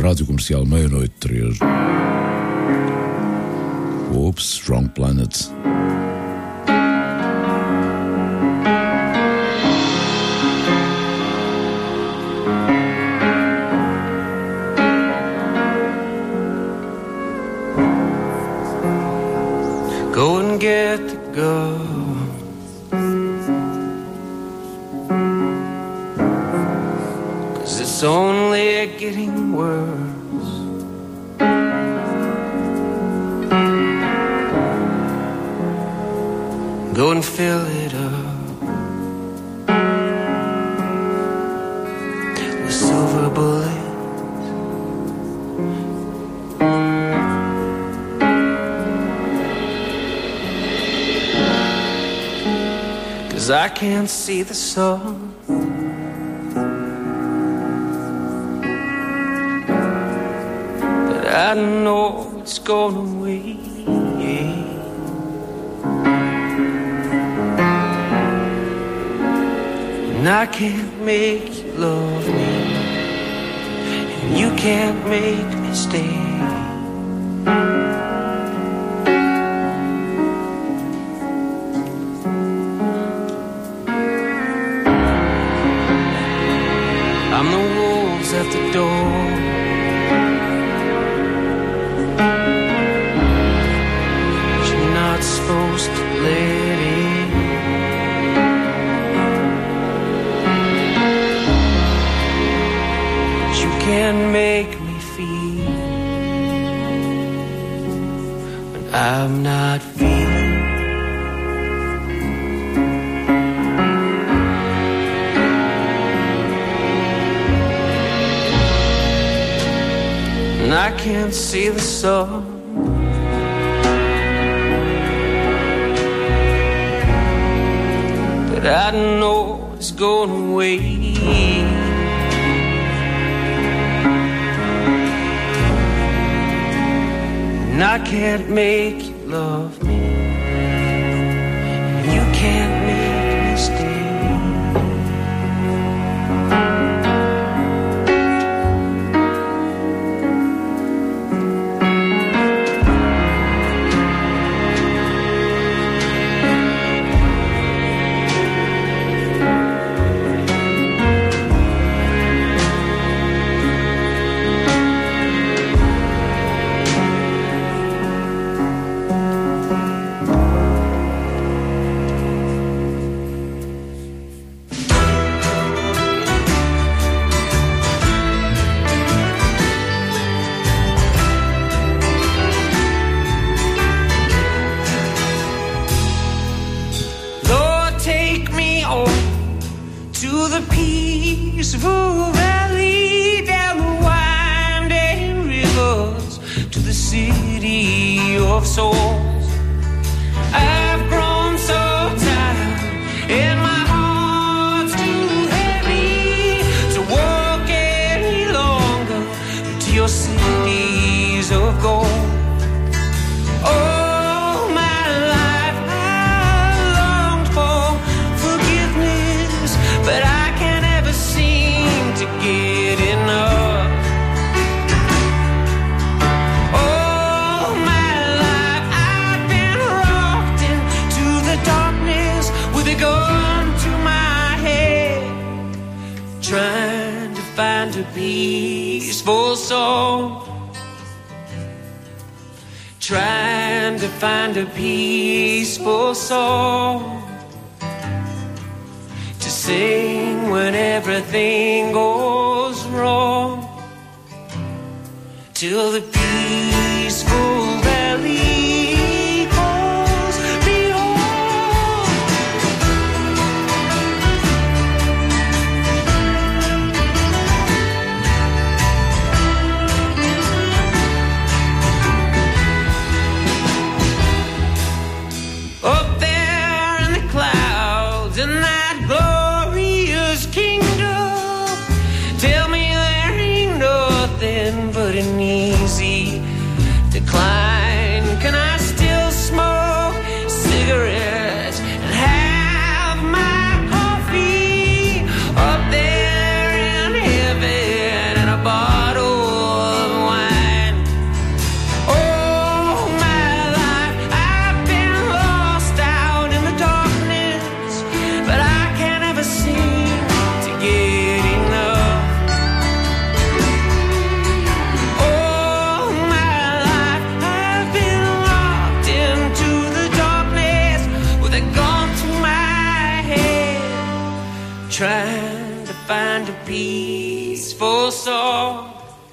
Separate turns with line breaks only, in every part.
Rádio Comercial, 00:03. Oops, Strong Planet.
Go and get the gun, 'cause it's only getting worse. Go and fill it up with silver bullets. 'Cause I can't see the sun, but I know it's gone away. And I can't make you love me, and you can't make me stay. I'm the wolves at the door, but you're not supposed to let in. But you can't make me feel when I'm not feeling. I can't see the sun, but I know it's going away. And I can't make you love me, and you can't make me stay. Trying to find a peaceful song to sing when everything goes wrong, till the peaceful valley calls me home. Up there in the clouds in that glorious kingdom, tell me there ain't nothing but an easy decline. Trying to find a peaceful soul.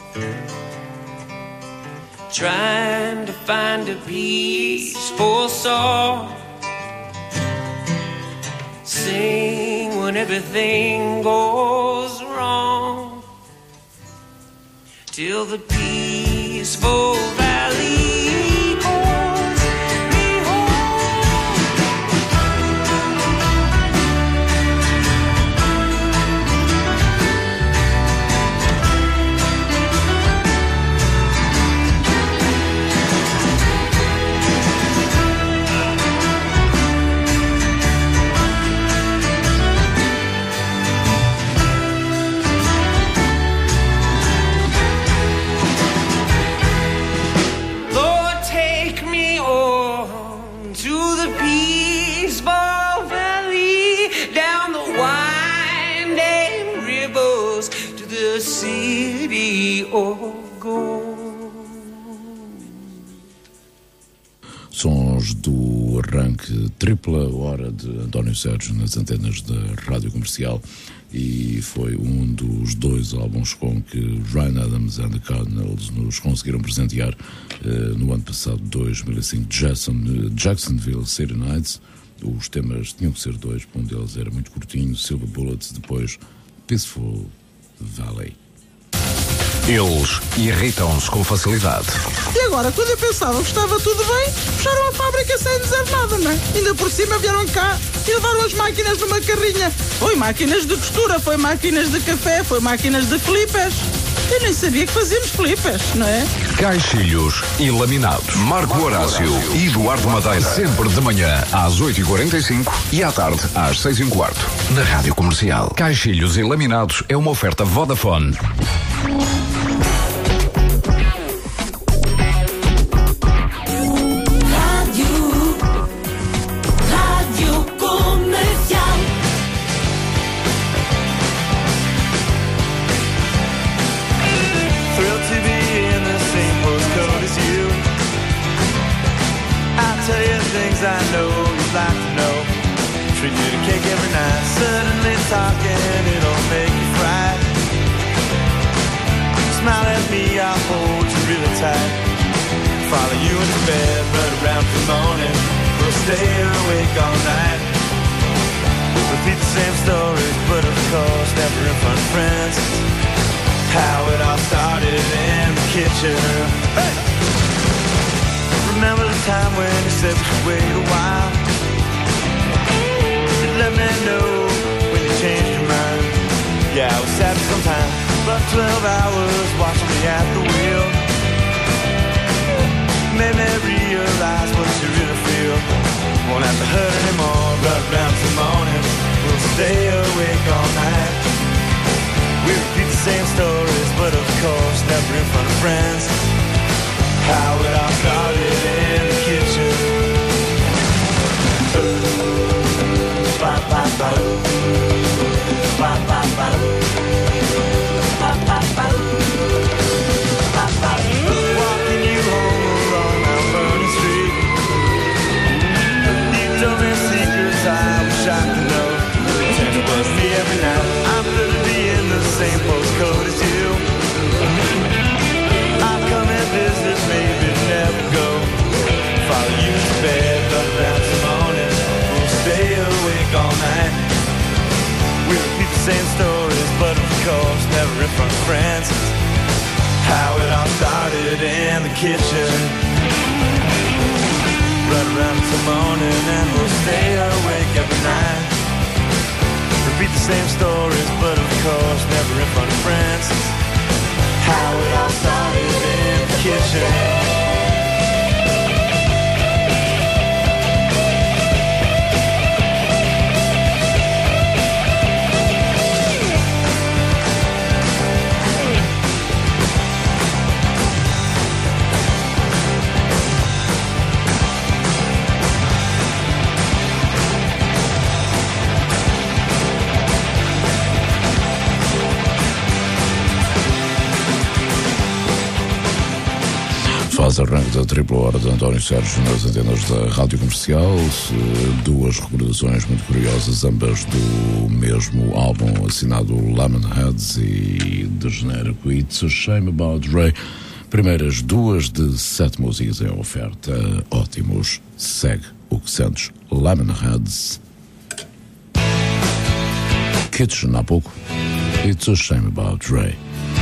Trying to find a peaceful soul. Sing when everything goes wrong. Till the peaceful valley calls me home.
Sons do arranque tripla hora de António Sérgio nas antenas da Rádio Comercial, e foi um dos dois álbuns com que Ryan Adams and the Cardinals nos conseguiram presentear no ano passado, 2005, Jacksonville City Nights. Os temas tinham que ser dois, um deles era muito curtinho, Silver Bullets, depois Peaceful Valley.
Eles irritam-se com facilidade.
E agora, quando eu pensava que estava tudo bem, fecharam a fábrica sem dizer nada, não é? Ainda por cima vieram cá e levaram as máquinas numa carrinha. Foi máquinas de costura, foi máquinas de café, foi máquinas de clippers. Eu nem sabia que fazíamos clippers, não é?
Caixilhos e laminados. Marco Horácio e Eduardo Madeira. Sempre de manhã às 8h45 e à tarde às 6h15. Na Rádio Comercial. Caixilhos e laminados é uma oferta Vodafone.
I know you'd like to know. Treat you to cake every night. Suddenly talking, it'll make you cry. Smile at me, I'll hold you really tight. Follow you into bed, run around till morning. We'll stay awake all night. Repeat the same stories, but of course never in front of friends. How it all started in the kitchen. Hey! Remember the time when you said we should wait a while? You let me know when you changed your mind. Yeah, I was sad sometimes, but 12 hours watching me at the wheel made me realize what you really feel. Won't have to hurt anymore, run around till morning. We'll stay awake all night. We repeat the same stories, but of course never in front of friends. How it all started in the kitchen. Walking you home along Mount Vernon Street. You told me secrets I was shocked to know. Pretend it was me every night. I'm literally in the same postcode as you. I'll come and visit, maybe never go. Follow you to bed, run around till morning. We'll stay awake all night. We repeat the same stories, but of course never in front of friends. How it all started in the kitchen. Run around till morning and we'll stay awake every night. Repeat the same stories, but of course never in front of friends. How it all started in the kitchen.
esse arranque da tripla hora de António Sérgio nas antenas da Rádio Comercial. Duas recordações muito curiosas, ambas do mesmo álbum assinado Lemonheads e de genérico It's a Shame About Ray. Primeiras duas de 7 músicas em oferta. Ótimos. Segue o que sentes. Lemonheads. Kitchen há pouco. It's a Shame About Ray.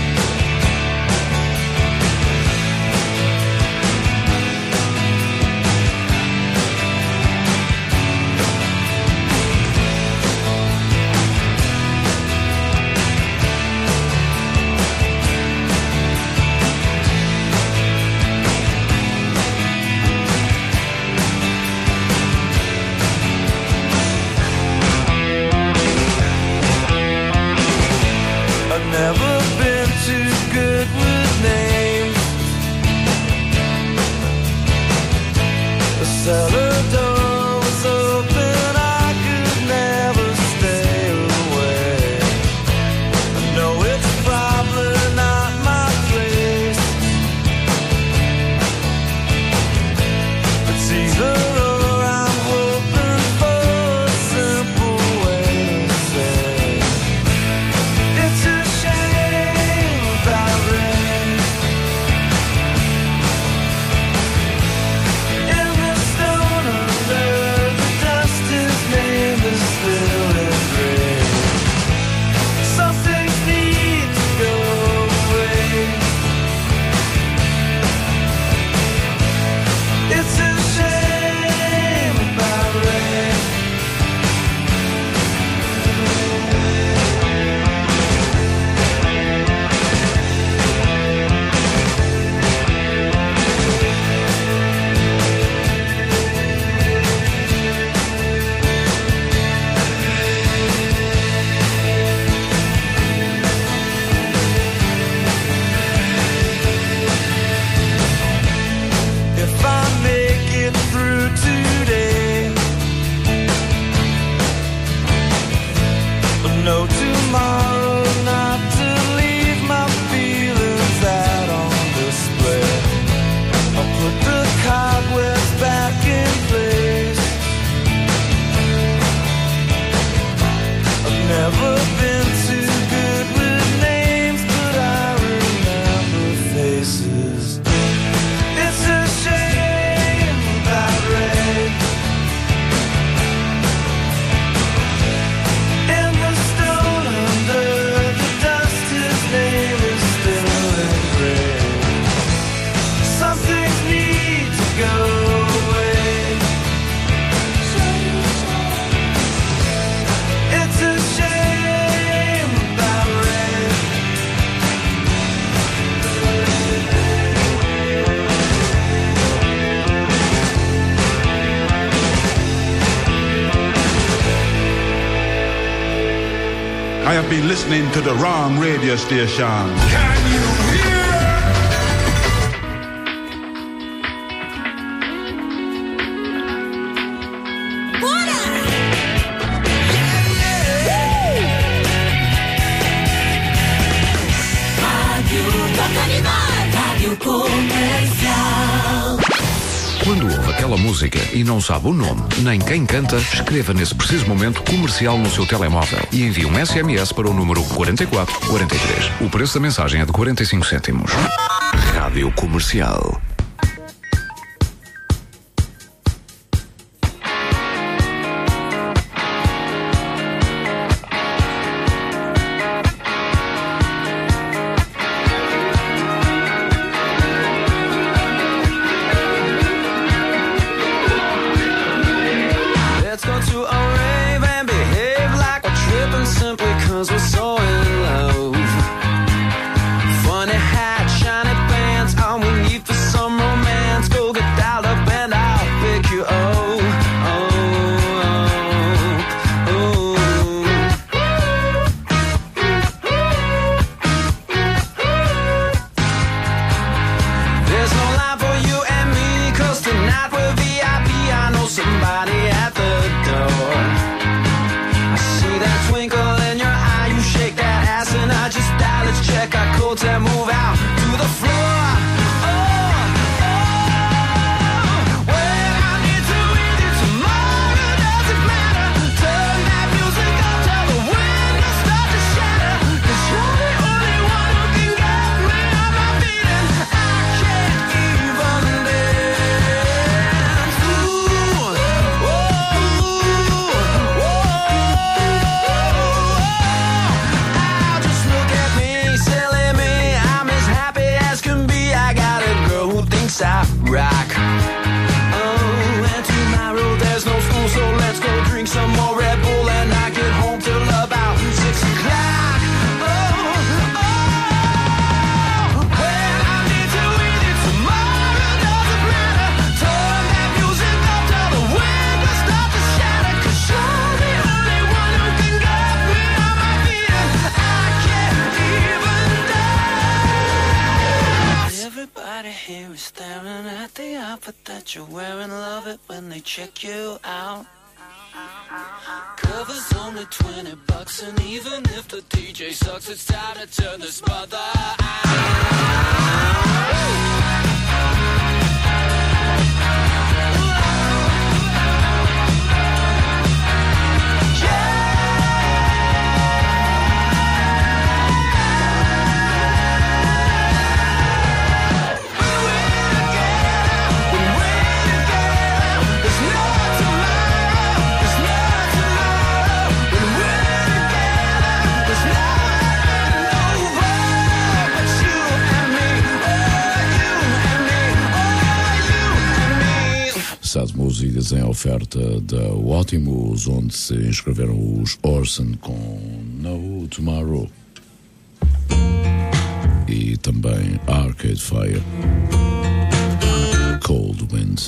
I have been listening to the wrong radio station. Can you hear?
Quando ouve aquela música e não sabe o nome, nem quem canta, escreva nesse preciso momento comercial no seu telemóvel e envie um SMS para o número 4443. O preço da mensagem é de 45 cêntimos. Rádio Comercial.
Funny hat, shiny pants, all we need for some outfit that you're wearing, love it when they check you out. Cover's only $20, and even if the DJ sucks, it's time to turn this mother
Sete músicas em oferta da Ótimos, onde se inscreveram os Orson com No Tomorrow e também Arcade Fire, Cold Wind.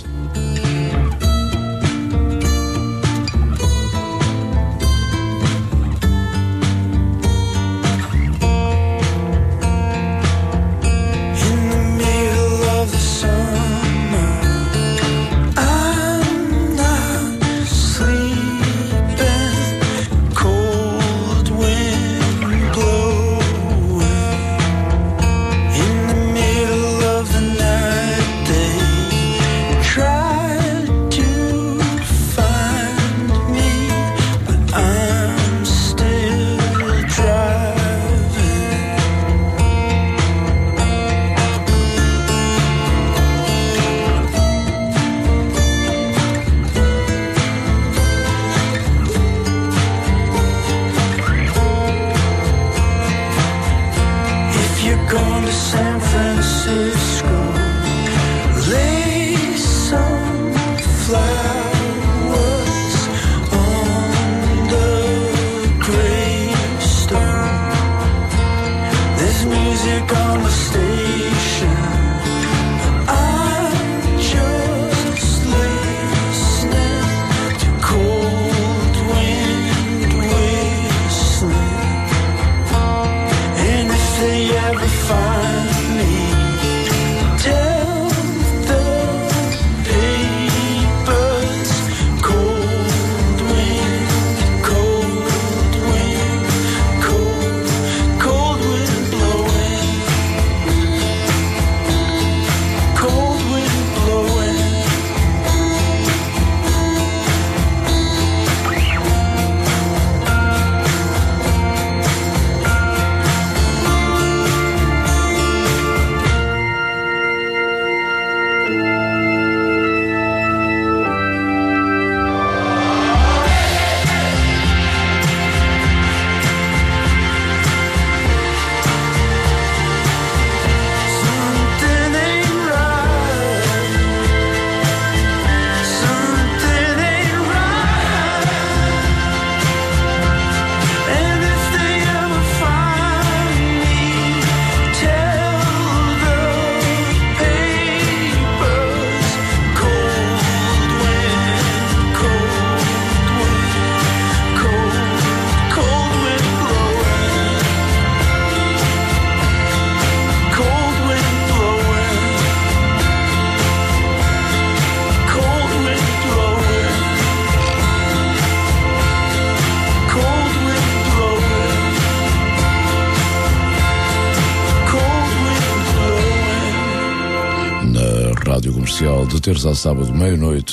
Rádio Comercial, de terça a sábado, meia-noite,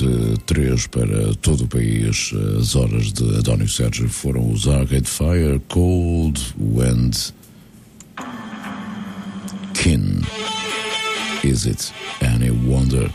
3 para todo o país. As horas de Adónio Sérgio foram os Arcade Fire, Cold Wind, Kin, Is It Any Wonder?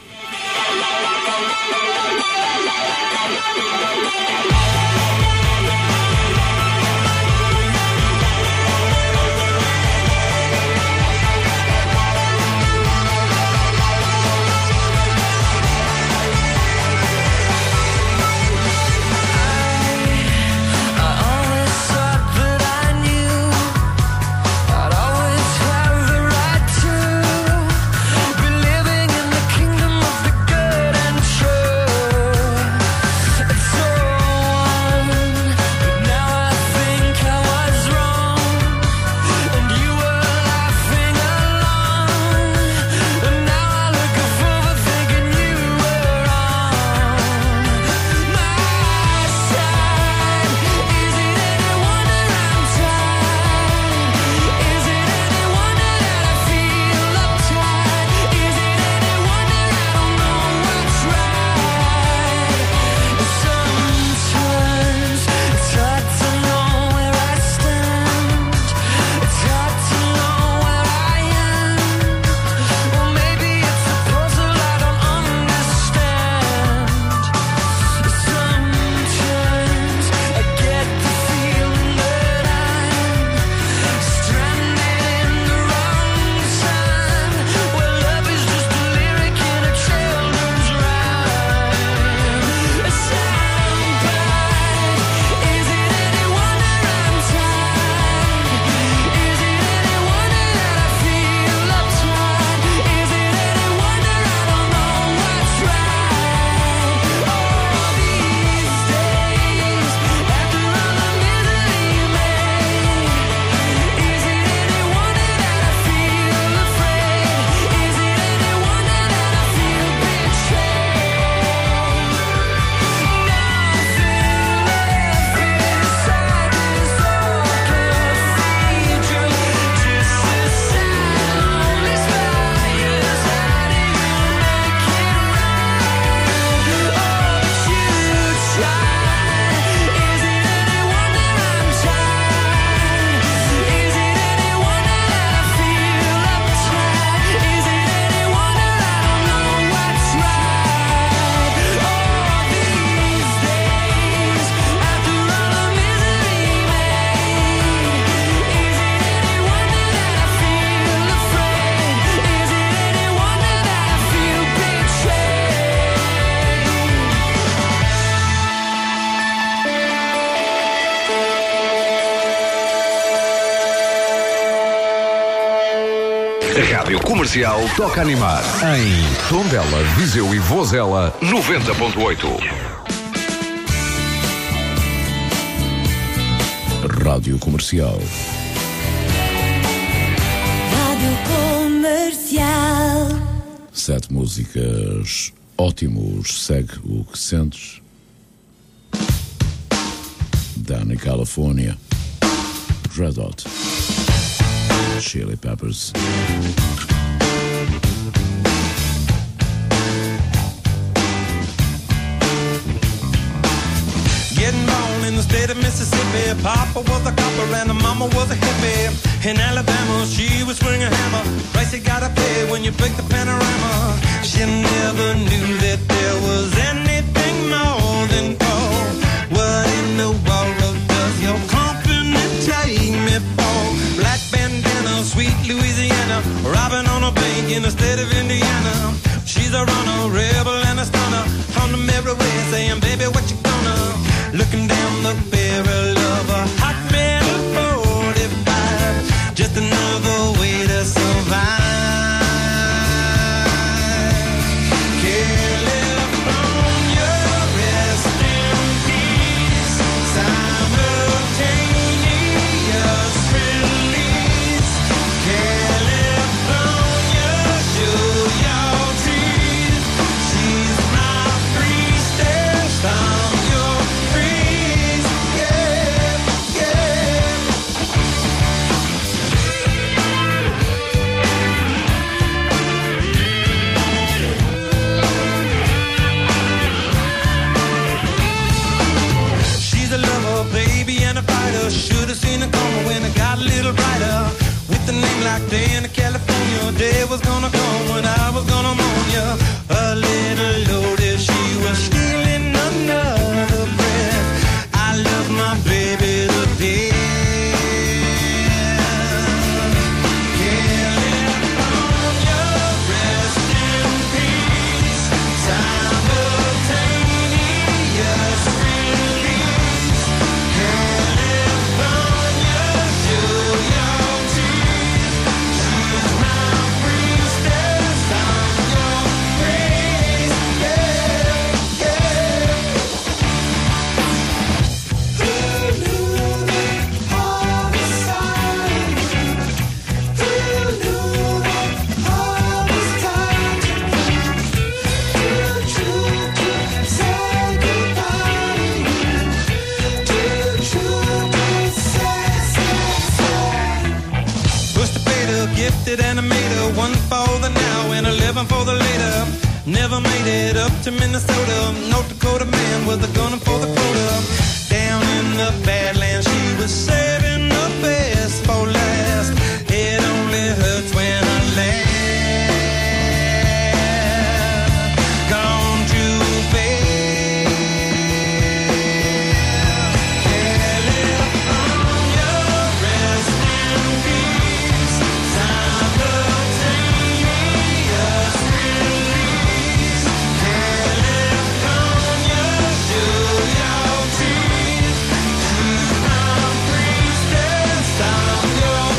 Rádio Comercial toca animar. Em Tondela, Viseu e Vozela, 90.8.
Rádio Comercial.
Rádio Comercial.
7 músicas ótimos. Segue o que sentes. Down in California. Red Hot Chili Peppers.
Getting born in the state of Mississippi. Papa was a copper and the mama was a hippie. In Alabama, she was swinging a hammer. Price you gotta pay when you break the panorama. She never knew that there was anything more than gold. What in the world does your company take me for? Black bandana, sweet Louisiana, robbing on a bank in the state of Indiana. She's a runner, rebel and a stunner. On the merry way saying, baby, what you gonna? Looking down the barrel of a hot metal 45. Just another way to survive. California, rest in peace. Simultaneous release. California, show your teeth. She's my priestess, I'm your priest. Yeah, yeah. She's a lover, baby, and a fighter. Should've seen her coming when it got a little brighter. With a name like Day in California, day was gonna come when I was gonna mourn ya. A little loaded, she was stealing another breath. I love my baby to death. California, rest in peace. Simultaneous release. California, show your teeth. She's my priestess, I'm your priest. Yeah, yeah. Pushed the fader, gifted animator, one for the now and 11 for the later. Never made it up to Minnesota. North Dakota man with a gun for the quota. Down in the Badlands, she was saving the best for last. It only hurts when I laugh. Gone too fast. California, rest in peace. Simultaneous release. California, show your teeth. She's my priestess, I'm your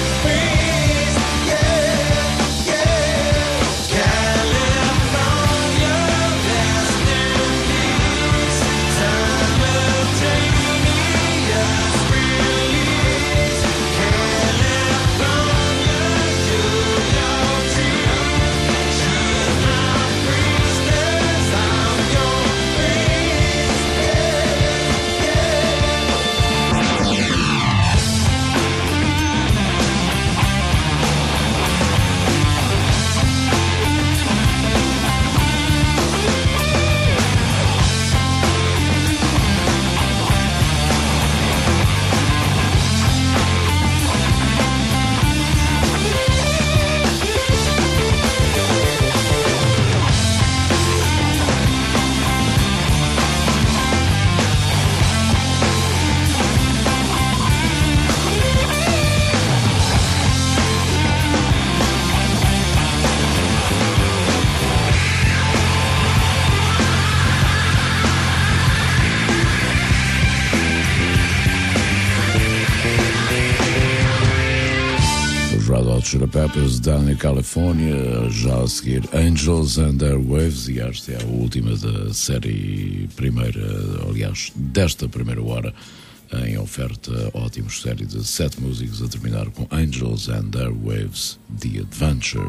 Red Hot Chili Peppers, Down in California, já a seguir Angels and Their Waves, e esta é a última da série primeira, aliás, desta primeira hora, em oferta ótimos, série de 7 músicos, a terminar com Angels and Their Waves, The Adventure.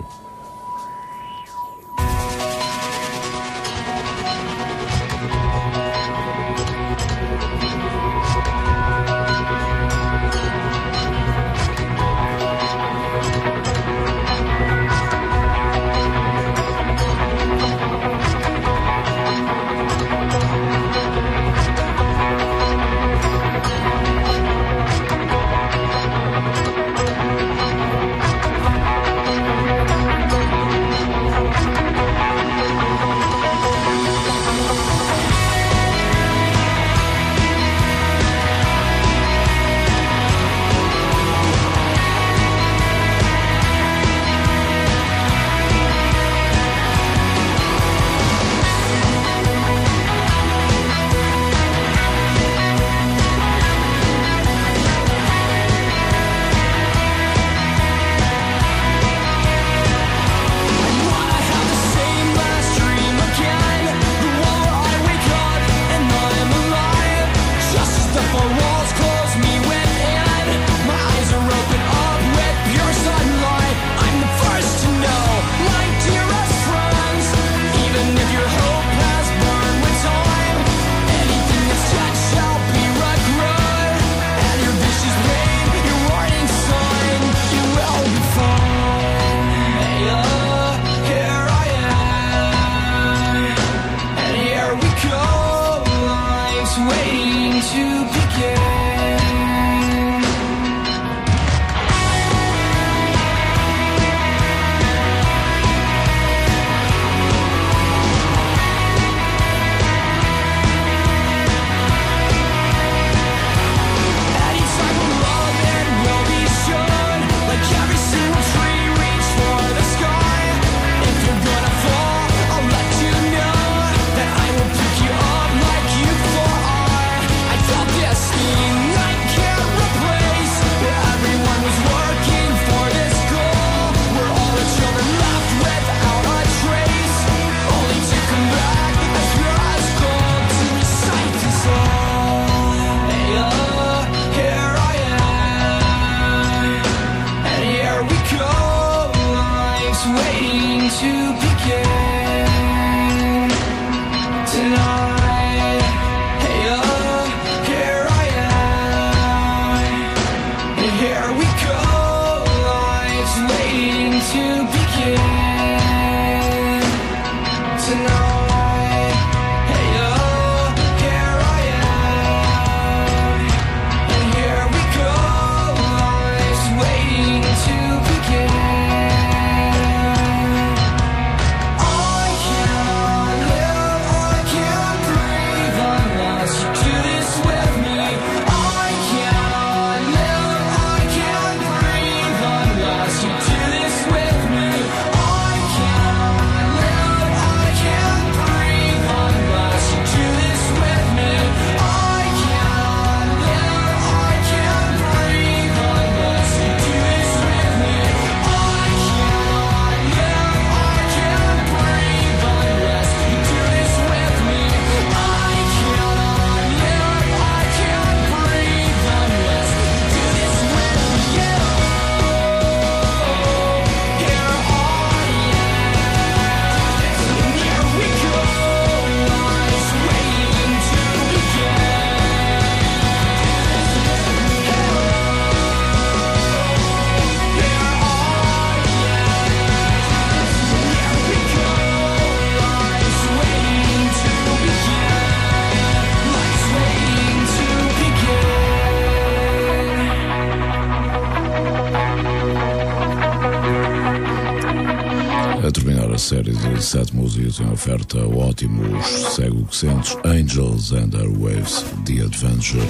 A série de 7 músicas em oferta ótimos, segue o que sentes, Angels and Their Waves, The Adventure.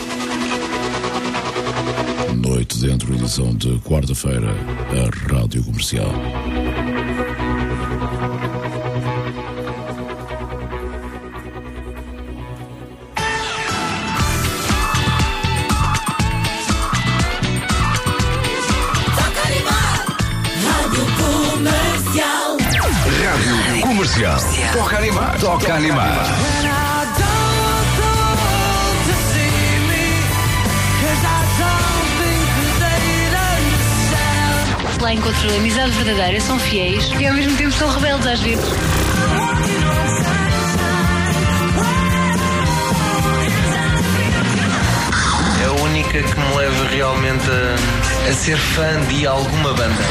Noite dentro, edição de quarta-feira, a Rádio Comercial.
Comercial. Toca a animar. Toca a animar.
Lá encontro amizade verdadeira, são fiéis e ao mesmo tempo são rebeldes às vezes.
É a única que me leva realmente a ser fã de alguma banda.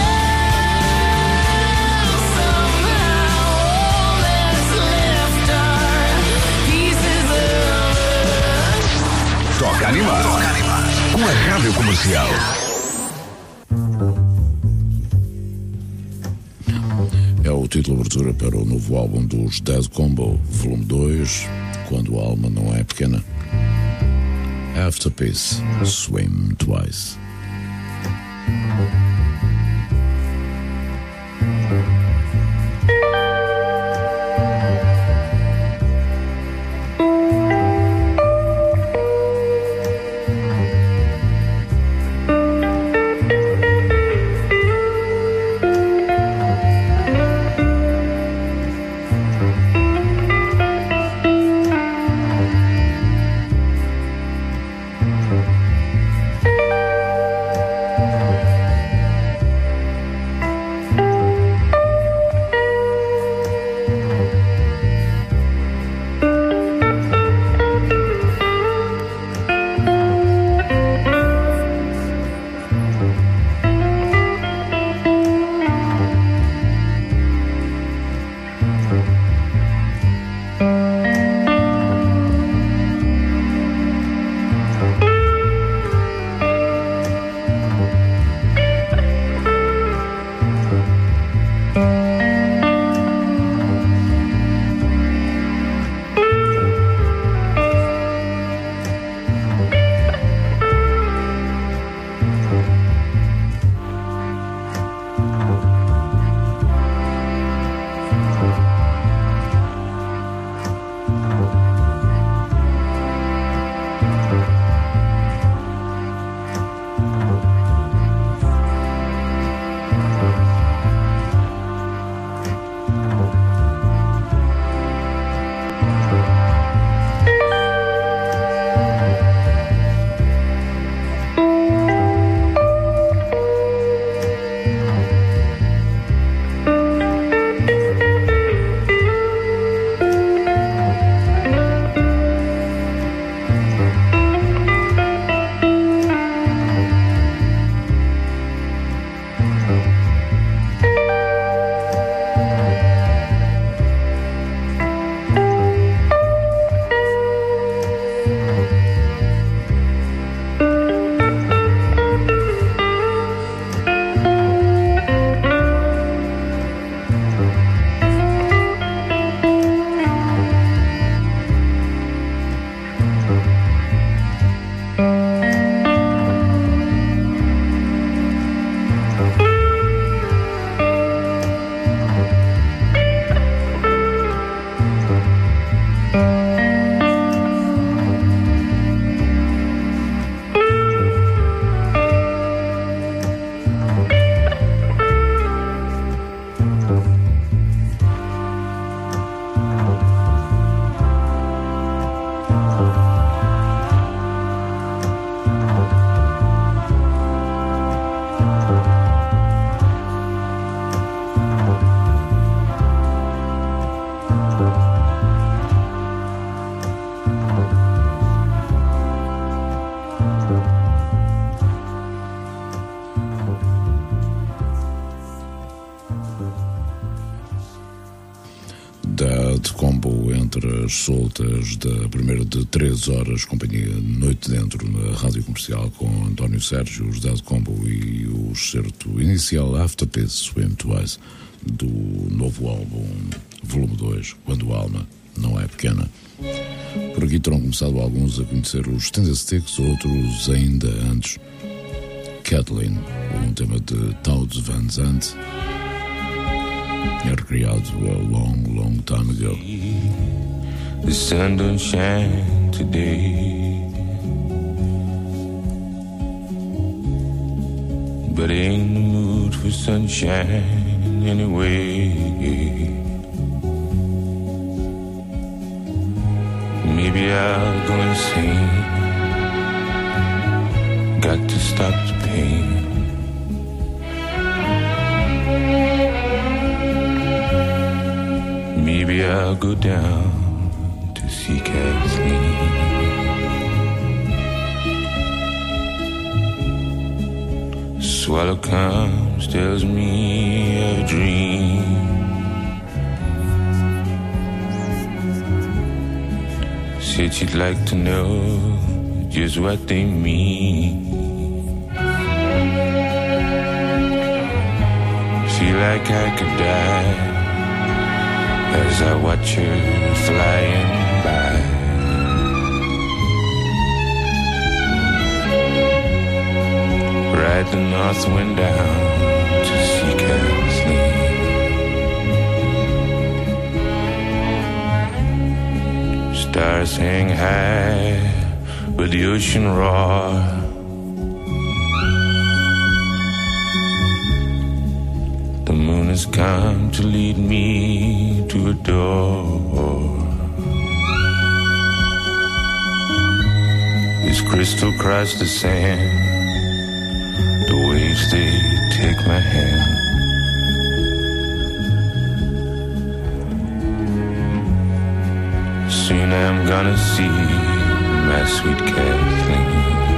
Toca a animar. Com a Rádio Comercial.
É o título de abertura para o novo álbum dos Dead Combo, volume 2, Quando a Alma Não É Pequena. After Peace, Swim Twice. Dead Combo entre as soltas da primeira de 3 horas, companhia Noite Dentro na Rádio Comercial com António Sérgio, os Dead Combo e o excerto inicial After Peace, Swim Twice, do novo álbum volume 2, Quando a Alma Não É Pequena. Por aqui terão começado alguns a conhecer os Tender Sticks, outros ainda antes. Kathleen, um tema de Townes Van Zandt, recriado a long time ago.
The sun don't shine today, but ain't in the mood for sunshine anyway. Maybe I'll go insane. Got to stop the pain. Maybe I'll go down to see Kathleen. Swallow comes, tells me a dream. Said she'd like to know just what they mean. Feel like I could die as I watch her flying by. Ride the north wind down to see Kathleen. Stars hang high with the ocean roar. The moon has come to lead me to a door. This crystal across the sand, the waves they take my hand. Soon I'm gonna see my sweet Kathleen.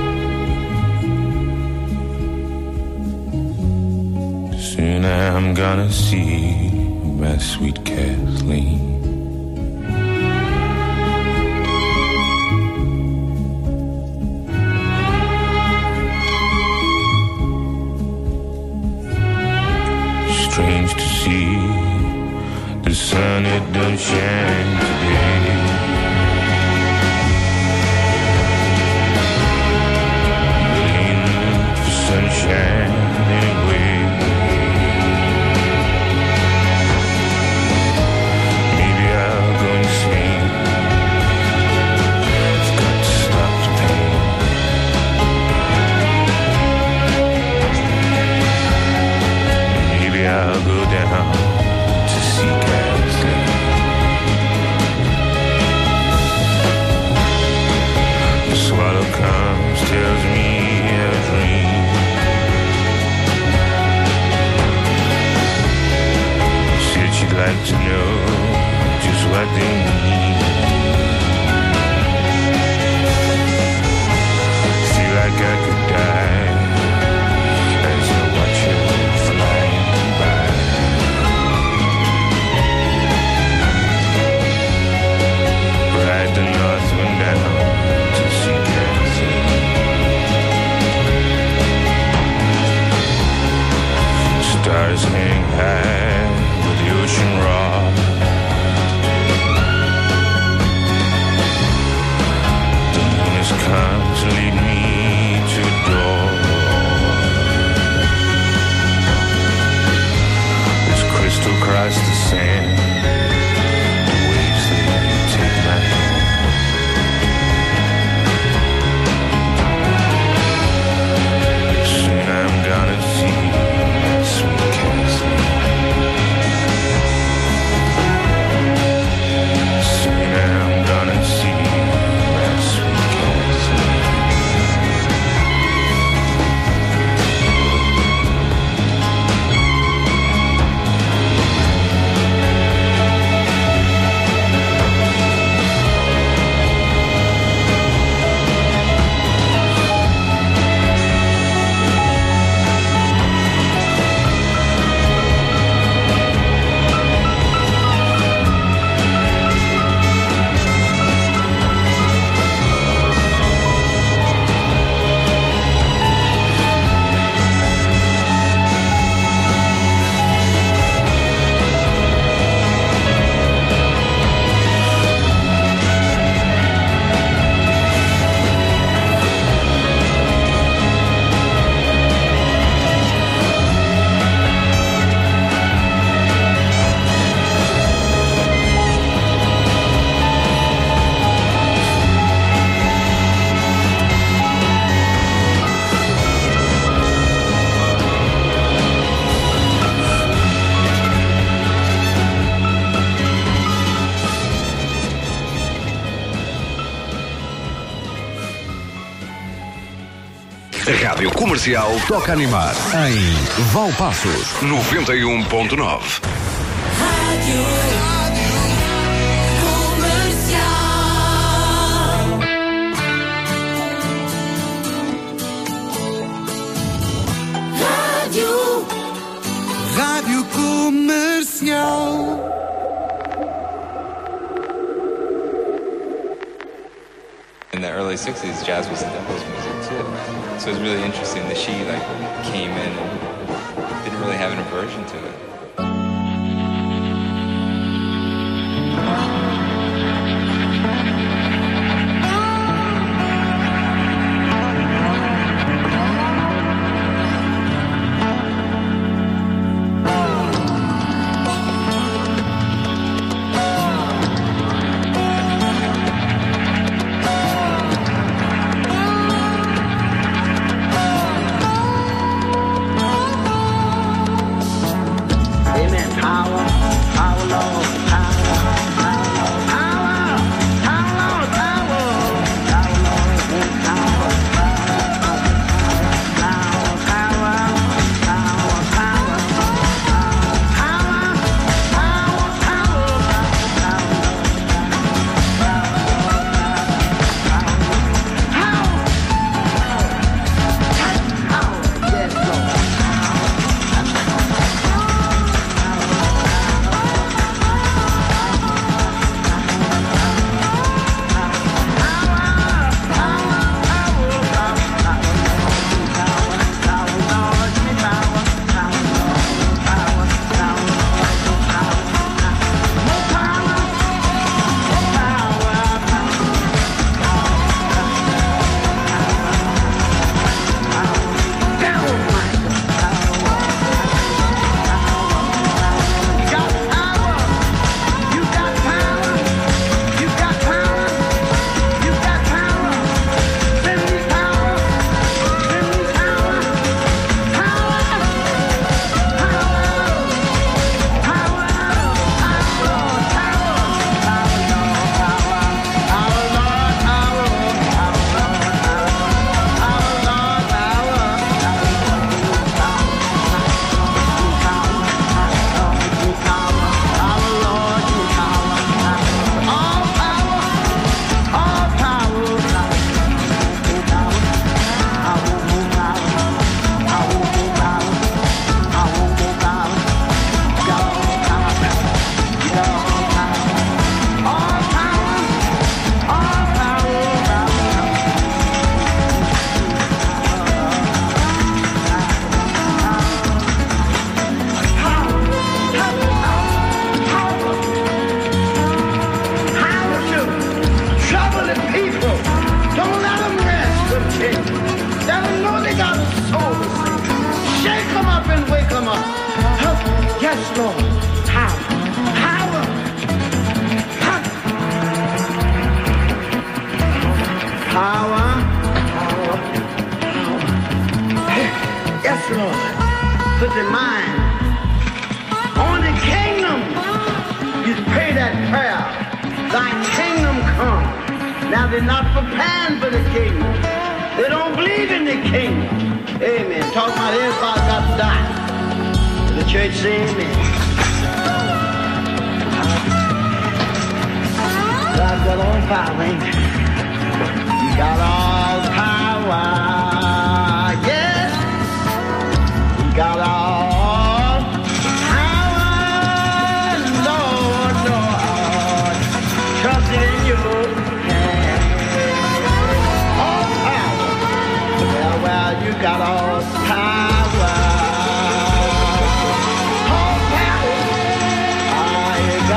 Soon I'm gonna see my sweet Kathleen. Strange to see the sun, it don't shine today. Looking for sunshine anyway. Maybe I'll go insane. I've got to stop the pain. Maybe I'll go down to see Kathleen. The swallow comes, tells me a dream. Said she'd like to know just what they mean. Feel like I could die as I watch her flying by. Ride the north wind down to see Kathleen. Stars hang high with the ocean roar. The moon has come to lead me to a door. This crystal across the sand, the waves they take my hand. Soon I'm gonna see my sweet Kathleen.
Rádio Comercial toca animar em Valpaços 91.9.
Rádio Comercial.
In the early 60s, jazz was the devil's music too. So it was really interesting that she came in and didn't really have an aversion to it.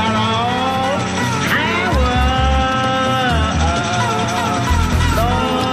Lord,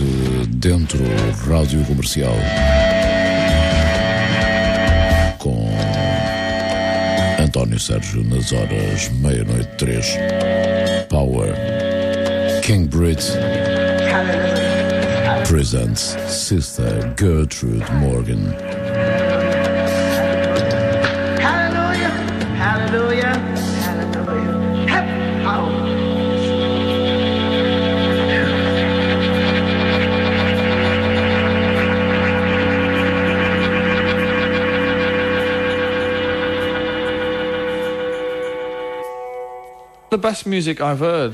Dentro Rádio Comercial com António Sérgio nas horas 00:03. Power. King Brit presents Sister Gertrude Morgan.
Hallelujah, hallelujah, hallelujah. Hep, power.
The best music I've heard.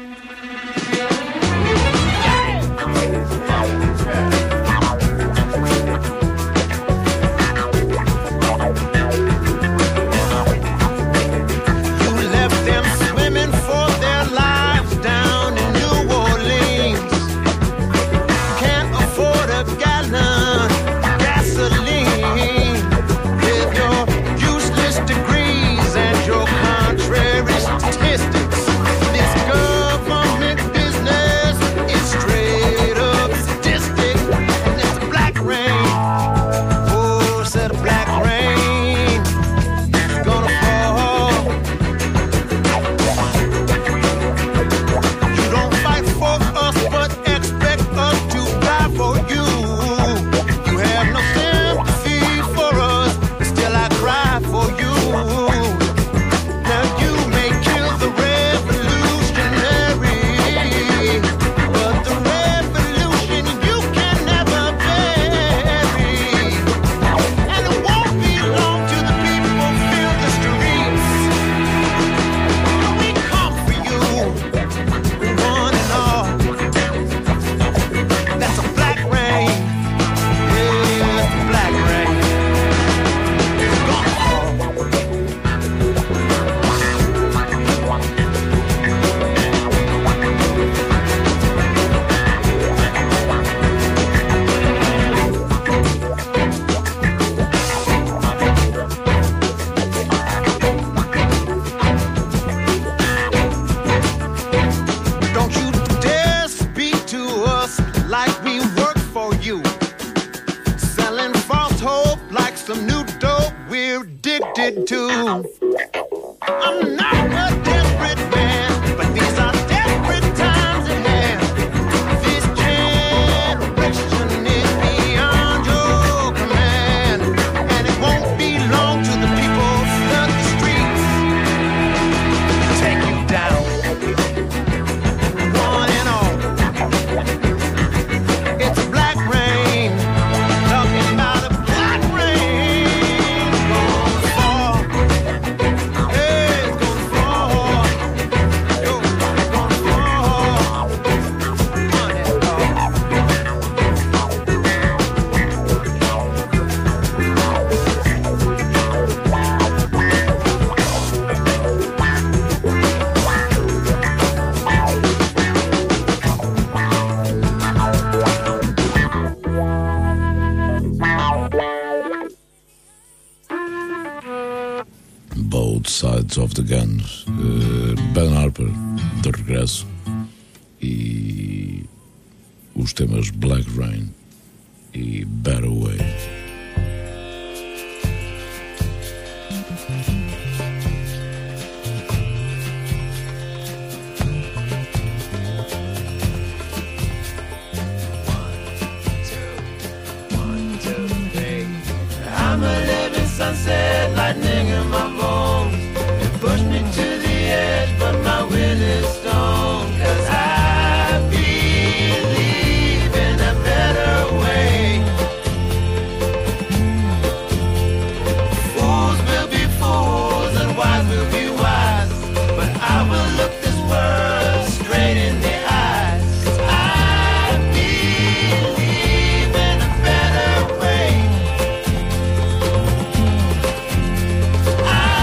Of the Gun, Ben Harper de regresso, e os temas Black Rain e Better Way.
I'm a living sunset, lightning in my bones. Push me to the edge, but my will is stone. 'Cause I believe in a better way. Fools will be fools and wise will be wise, but I will look this world straight in the eyes. 'Cause I believe in a better way. I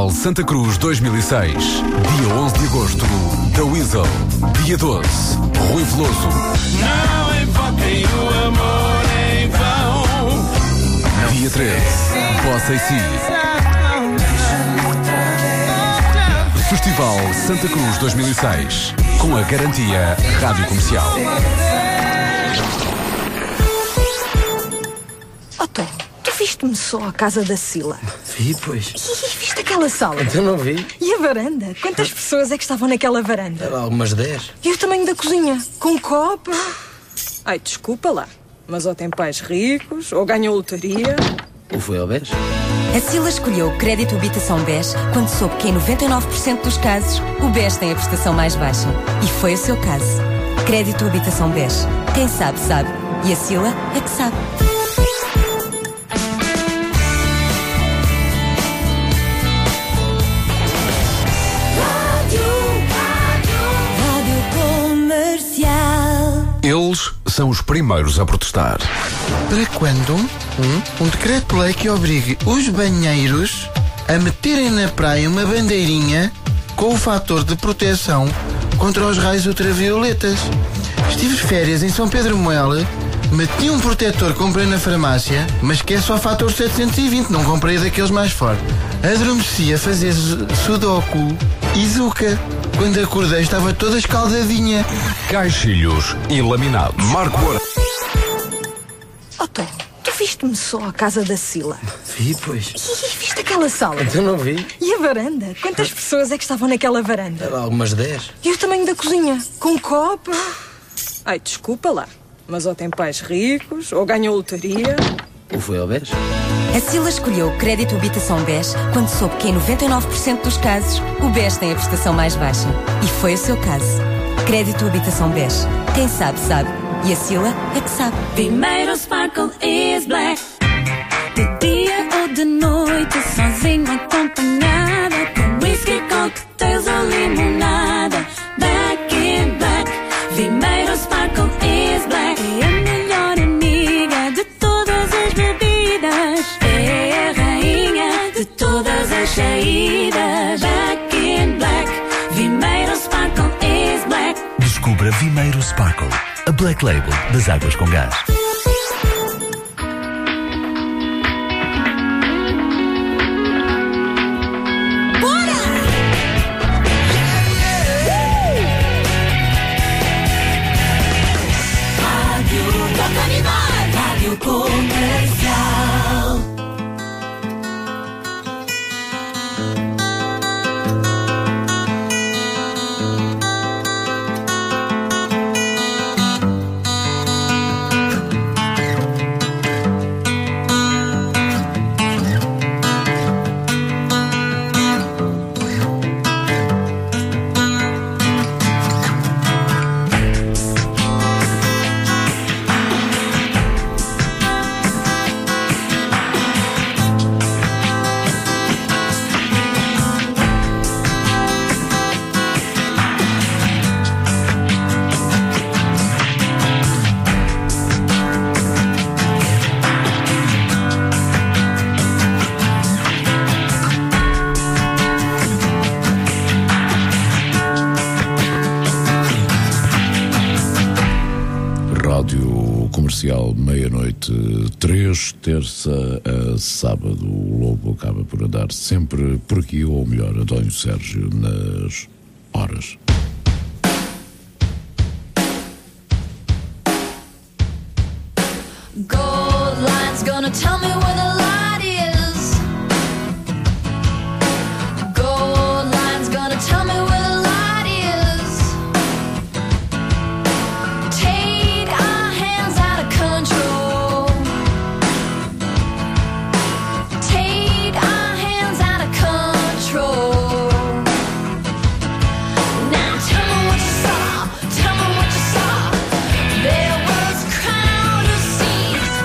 Festival Santa Cruz 2006. Dia 11 de agosto, The Weasel. Dia 12, Rui Veloso. Dia 13, Bossa e Si. Festival Santa Cruz 2006. Com a garantia Rádio Comercial.
Otto, tu viste-me só à casa da Sila?
Vi, pois.
E viste aquela sala?
Então não vi.
E a varanda? Quantas pessoas é que estavam naquela varanda?
Algumas 10.
E o tamanho da cozinha? Com copa? Ai, desculpa lá, mas ou tem pais ricos, ou ganham lotaria.
Ou foi ao BES?
A Sila escolheu o crédito habitação BES quando soube que em 99% dos casos o BES tem a prestação mais baixa. E foi o seu caso. Crédito habitação BES. Quem sabe, sabe. E a Sila é que sabe.
Eles são os primeiros a protestar.
Para quando um decreto-lei que obrigue os banheiros a meterem na praia uma bandeirinha com o fator de proteção contra os raios ultravioletas? Estive de férias em São Pedro Moela, meti um protetor que comprei na farmácia, mas que é só fator 720, não comprei daqueles mais fortes. Adormeci a fazer sudoku e zuca. Quando acordei estava toda escaldadinha.
Caixilhos e laminados. Marco Horácio.
Otto, tu viste-me só à casa da Sila?
Vi, pois.
E viste aquela sala?
Então não vi.
E a varanda? Quantas pessoas é que estavam naquela varanda?
Algumas 10.
E o tamanho da cozinha? Com copa? Ai, desculpa lá, mas ou tem pais ricos, ou ganham lotaria.
Ou foi ao BES?
A Sila escolheu o crédito habitação BES quando soube que em 99% dos casos o BES tem a prestação mais baixa. E foi o seu caso. Crédito habitação BES. Quem sabe, sabe. E a Sila é que sabe.
Primeiro Sparkle is black. De dia ou de noite, sozinho, acompanhada, com whisky, cocktails ou limonada. Back in black. Primeiro Sparkle is black. É a melhor amiga de todas as bebidas. É a rainha de todas as saídas. Back in black. Primeiro Sparkle is black.
Descubra Vimeiro Sparkle, a Black Label das águas com gás.
Rádio Comercial.
Comercial, meia-noite, 3, terça a sábado. O Lobo acaba por andar sempre por aqui, ou melhor, António Sérgio nas horas.
Gold line's gonna tell me where the light is. Gold line's gonna tell me where the light is. Take our hands out of control. Take our hands out of control. Now tell me what you saw. Tell me what you saw. There was a crowd of seas.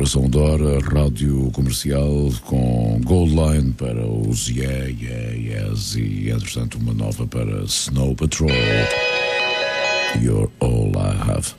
Estação da Hora, Rádio Comercial, com Goldline para os Yeah, Yeah, Yes e, entretanto, uma nova para Snow Patrol. You're All I Have.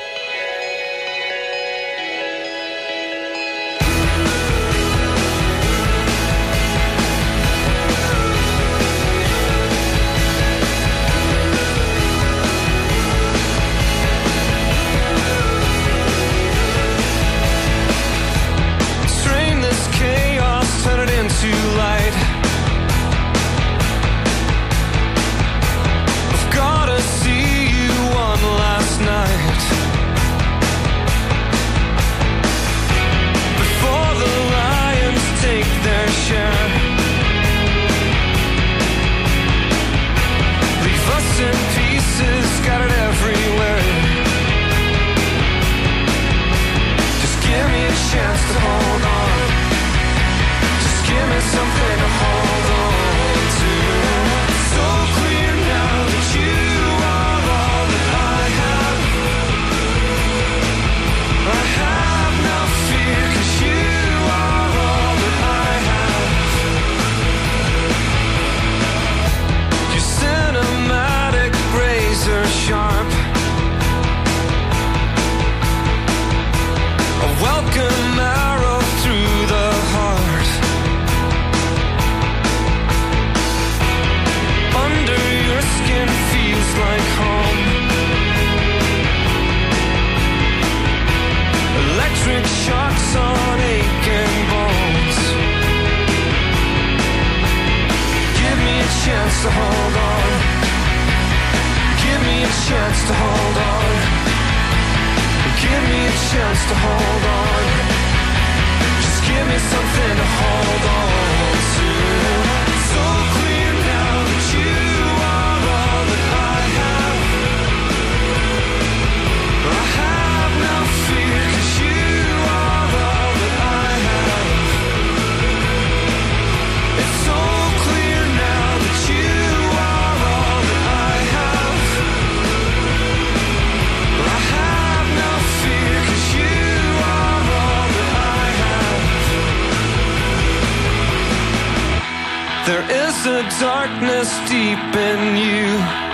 Darkness deep in you,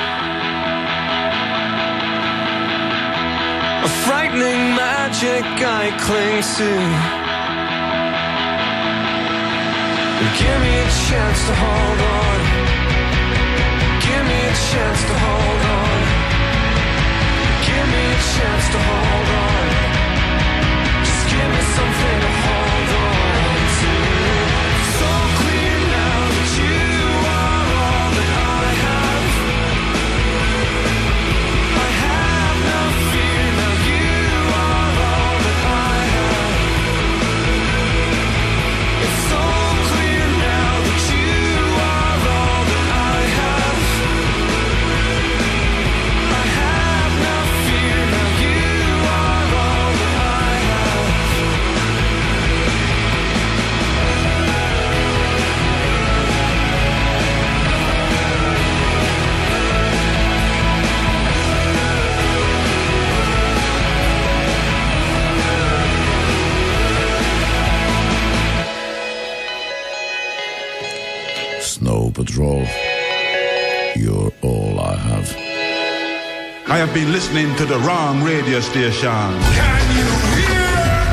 a frightening magic I cling to. Give me a chance to hold on. Give me a chance to hold on. Give me a chance to hold on. Just give me something to hold on to. So clear now that you
Snow Patrol, You're All I Have.
I have been listening to the wrong radio station. Can you hear?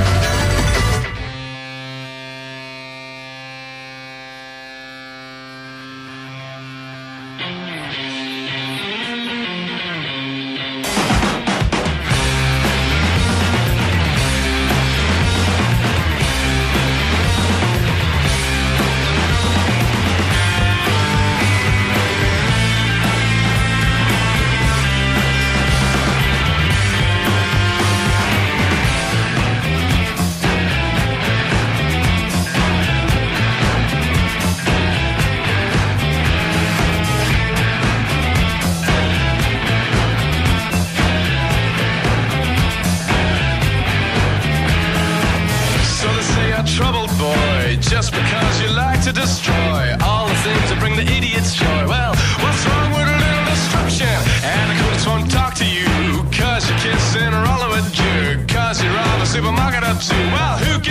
just because you like to destroy all the things that bring the idiots joy. Well, what's wrong with a little destruction? And the cooks won't talk to you, cause you're kissing a roll of a jerk, cause you're on the supermarket up to, well, who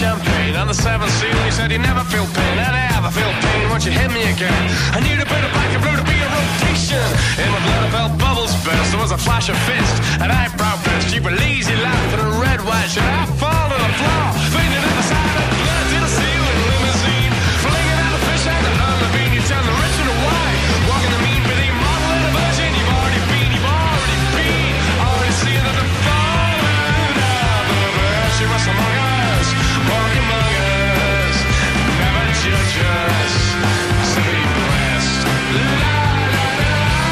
champagne. On the seventh seal, he said, you never feel pain. And I never feel pain once you hit me again. I need a bit of black and blue to be a rotation. In my blood, I felt bubbles burst. There was a flash of fist, an eyebrow burst. You were lazy laugh and a red white shirt. I fall to the floor, fainted at the side of blood to the ceiling limousine. Flinging out a fish out of the bean. You turn the rich into white. Walking the mean, but a model and a virgin. You've already been. Already seen that the falling of the bird. She was among us, walk among us. Never judge us, so be blessed. La la la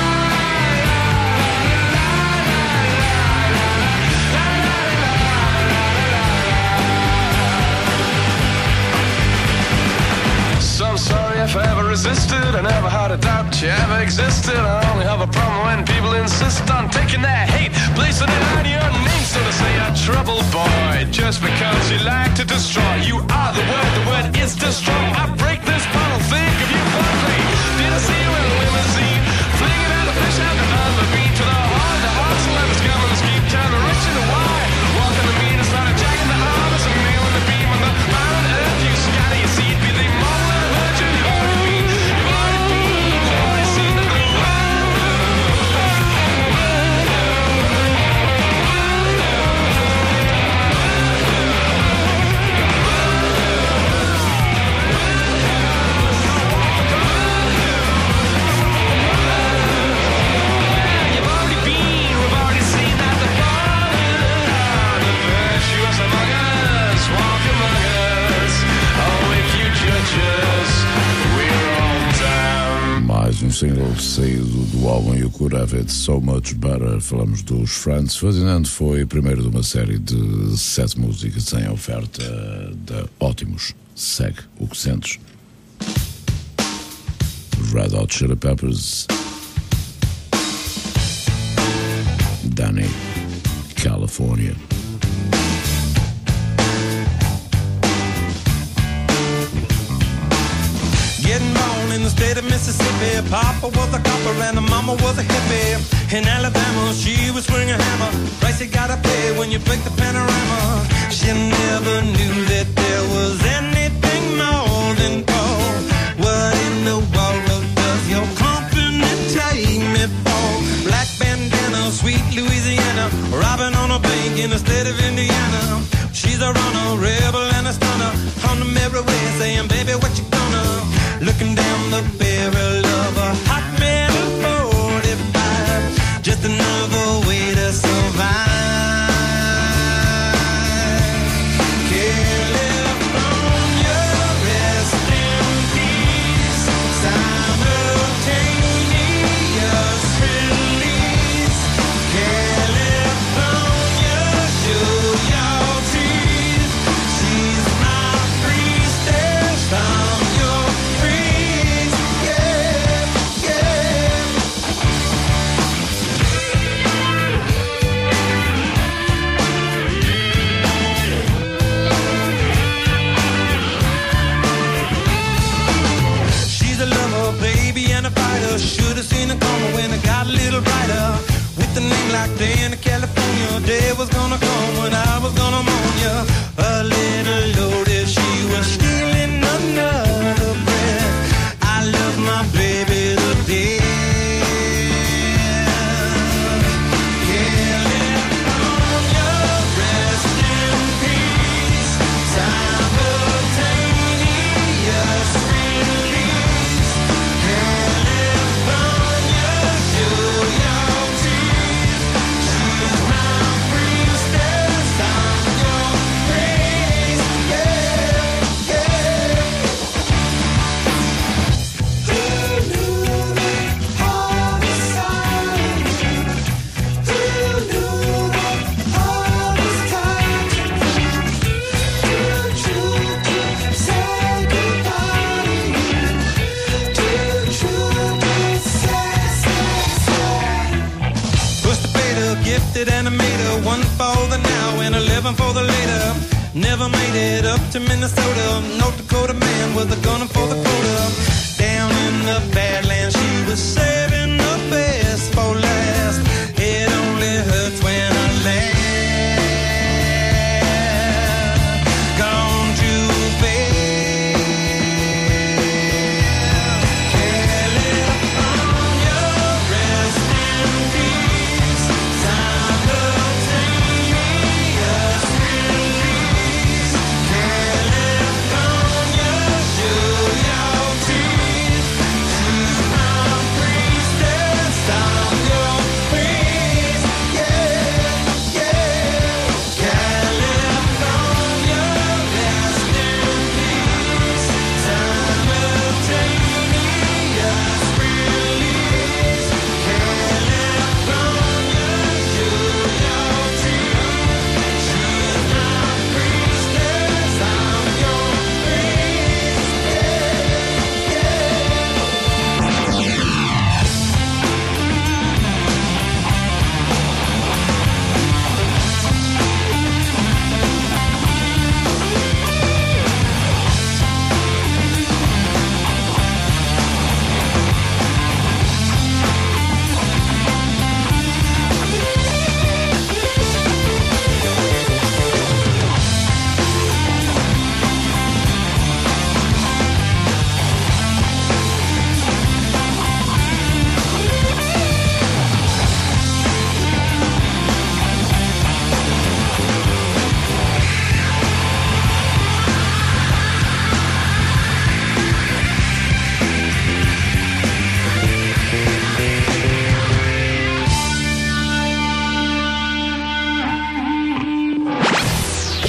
So I'm sorry if I ever resisted. I never had a doubt you ever existed. I only have a problem when people insist on taking their hate, placing it on your name. So to say a trouble boy, just because you like to destroy. You are the word is destroy. I break this bottle, think of you fondly. Did I see you in a limousine? Flinging out a fish out the other beat to the heart celebrities come and keep turn the rich into wine. Walking the mean and started jacking the arms and nailing the beam on the mountain earth. You scatter your seed, be the model and the virgin. You've already been, you've already been, you've already seen the blue.
Mais um single saído do álbum You Could Have It So Much Better. Falamos dos Franz Ferdinand. Foi o primeiro de uma série de 7 músicas em oferta da Ótimos. Segue o que sentes. Red Hot Chili Peppers, Danny, California.
Getting born in the state of Mississippi. Papa was a copper and the mama was a hippie. In Alabama, she was swinging a hammer. Price you gotta pay when you break the panorama. She never knew that there was anything more than gold. What in the world does your company take me for? Black bandana, sweet Louisiana, robbing on a bank in the state of Indiana. She's a runner, rebel and a stunner. On the merry way saying, baby, what you gonna? Looking down the barrel of a hot metal 45. Just another way to survive. California, rest in peace. Simultaneous release. California, show your teeth. She's my priestess. I'm your priest. Yeah, yeah. She's a lover, baby, and a fighter. Should've seen it coming when it got a little brighter. With a name like Danny, California, day was gonna come when I was gonna mourn ya. A little loaded, she was stealing another breath. I love my baby to death. California, rest in peace. Simultaneous release. California, show your teeth. She's my priestess. I'm your priest. Yeah, yeah. Who knew that all was silent? Who knew that all was time? Too true to say goodbye. Too true to say. Pushed the beta, gifted animator, one for the now and 11 for the later. Never made it up to Minnesota. North Dakota man was a gunner for the quota. Down in the Badlands, she was saving the best for last. It only hurts when I laugh. Gone to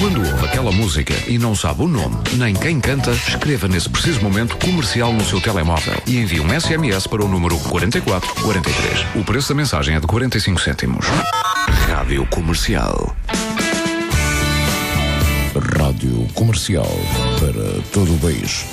Quando ouve aquela música e não sabe o nome, nem quem canta, escreva nesse preciso momento comercial no seu telemóvel e envie um SMS para o número 4443. O preço da mensagem é de 45 cêntimos. Rádio Comercial.
Rádio Comercial para todo o país.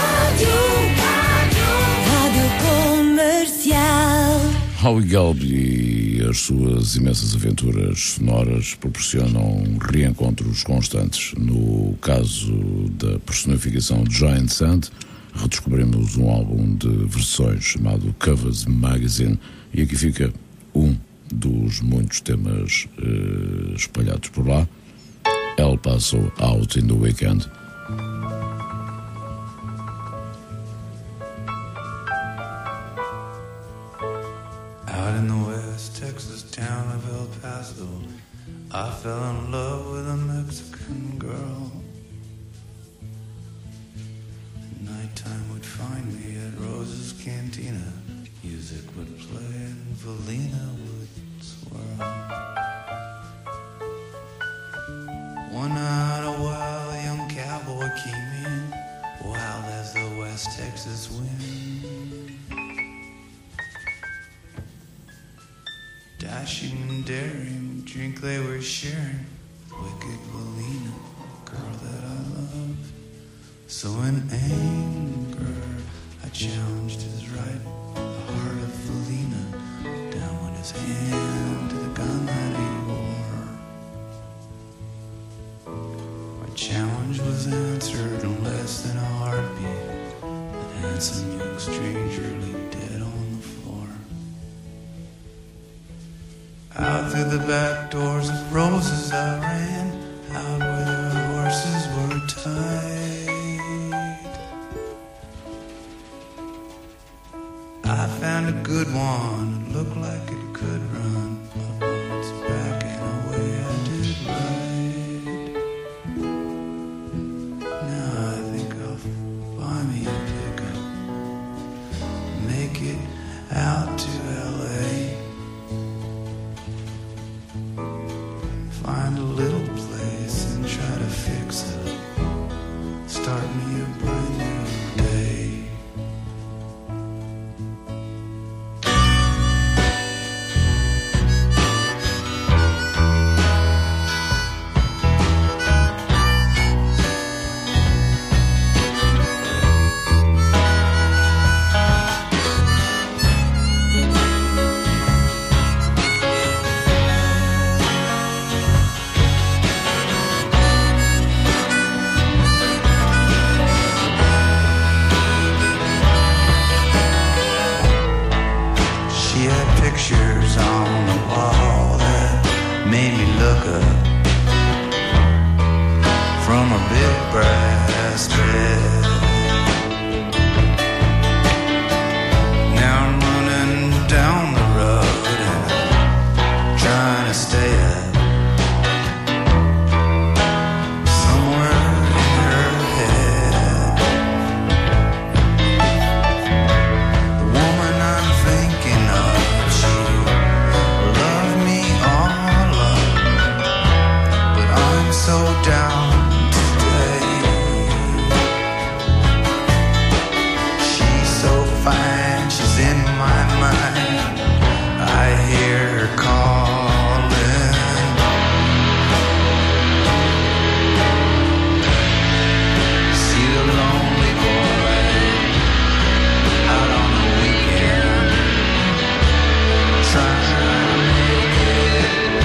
Rádio Comercial.
Howie Gelb e as suas imensas aventuras sonoras proporcionam reencontros constantes. No caso da personificação de Giant Sand, redescobrimos um álbum de versões chamado Covers Magazine, e aqui fica um dos muitos temas espalhados por lá, El Paso Out in the Weekend.
Out in the West Texas town of El Paso, I fell in love with a Mexican girl. Nighttime would find me at Rose's Cantina. Music would play and Valina would swirl. One night a wild young cowboy came in, wild as the West Texas wind. Dashing and daring, drink they were sharing, wicked Valina, girl that I loved. So in anger, I challenged his right, the heart of Valina. Down went his hand to the gun that he wore. My challenge was answered in less than a heartbeat. That handsome young stranger lay dead on the floor. Out through the back doors of Roses I ran, out where the horses were tied. I found a good one, it looked like it could run, up on its back and away I did ride. Now I think I'll buy me a pickup, make it out to L.A., find a little place and try to fix it, start me a brand new day. Pictures on the wall that made me look up from a big brass bed. Now I'm running down the road and I'm trying to stay up somewhere in her head. The woman I'm thinking of, so down today. She's so fine, she's in my mind. I hear her calling. See the lonely boy out on the weekend, trying to make it.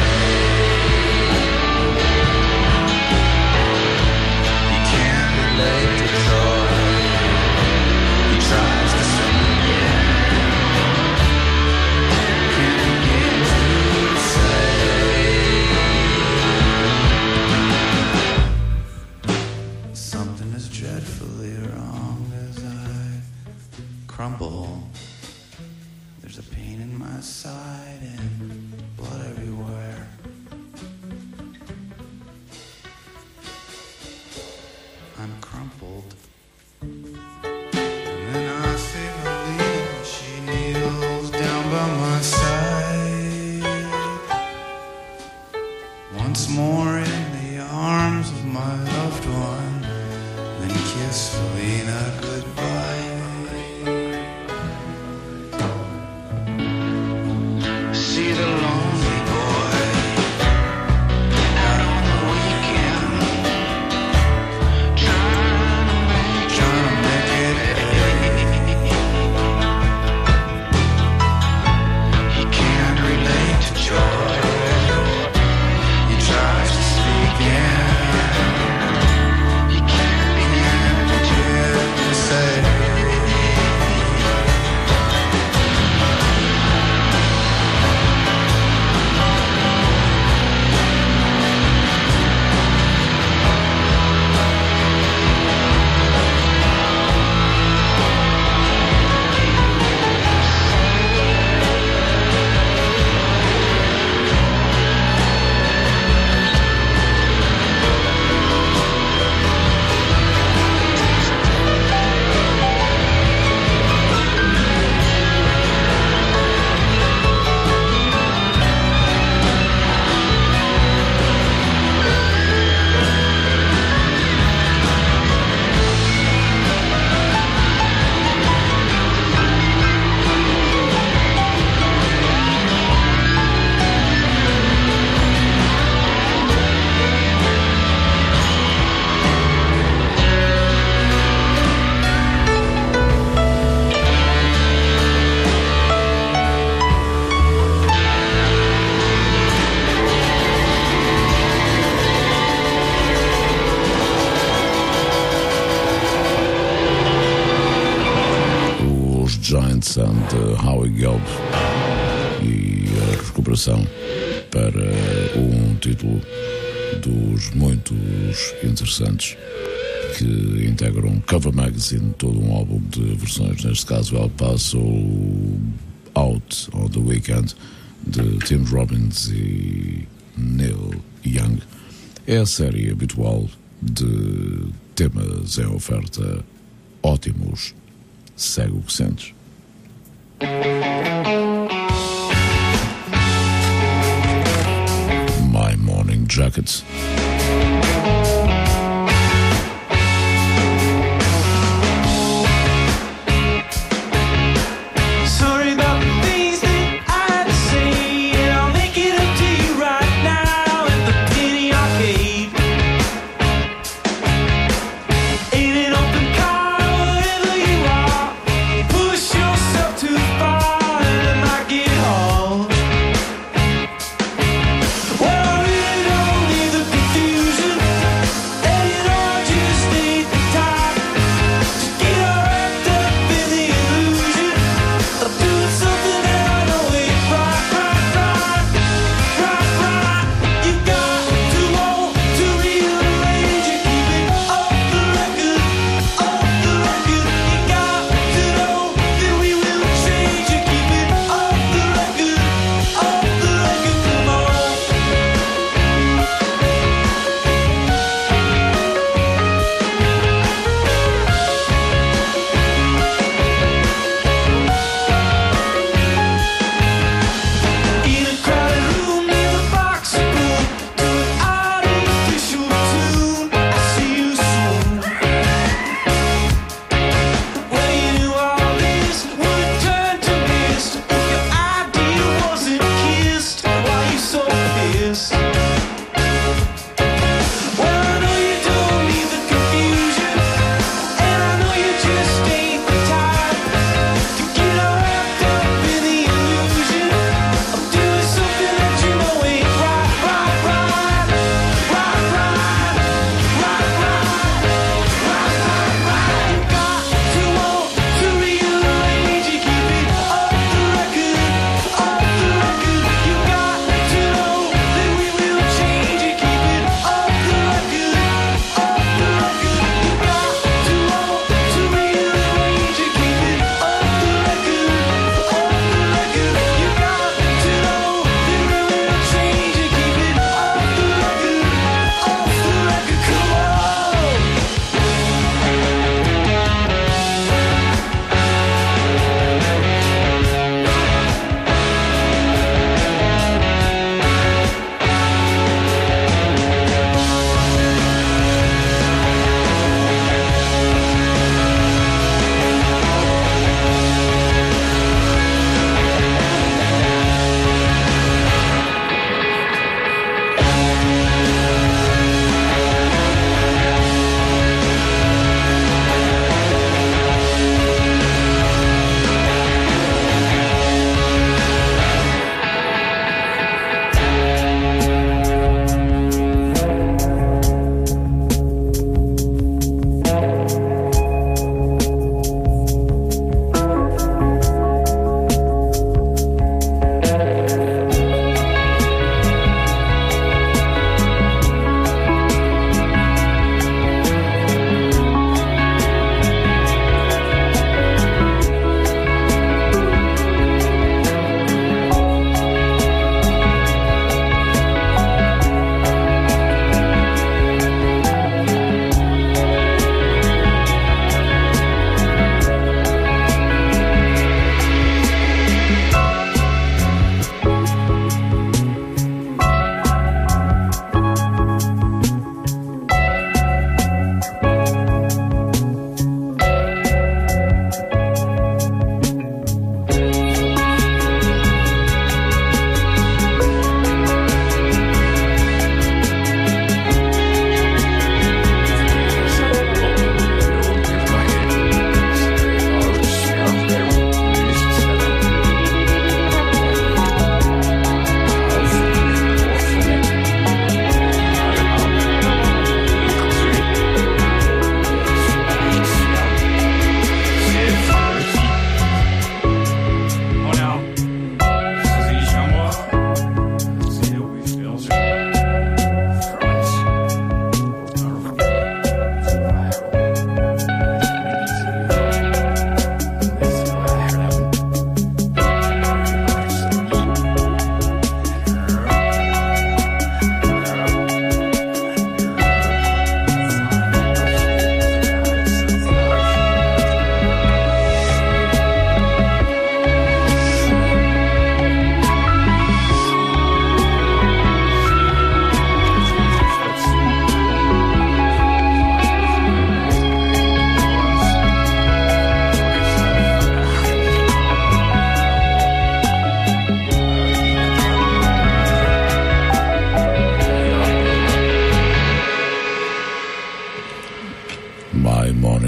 Late to joy, he tries to sing again. Can't begin to say something is dreadfully wrong as I crumble. There's a pain in my side and blood everywhere. I'm crumpled. And then I see Valina, she kneels down by my side. Once more in the arms arms of my loved one, then kiss Felina goodbye. See the lonely boy out on the weekend, trying to make it. He can't relate to joy. He tries to speak in. He can't say.
Giants and Howie Gelb e a recuperação para um título dos muitos interessantes que integram Cover Magazine, todo um álbum de versões, neste caso El Paso Out on the Weekend de Tim Robbins e Neil Young. É a série habitual de temas em oferta ótimos. Segue o que sentes. My Morning Jacket.
Sorry about the things that I had to say, and I'll make it up to you right now at the Penny Arcade. In an open car, wherever you are, push yourself too far and it might get hard. Well, I really don't need the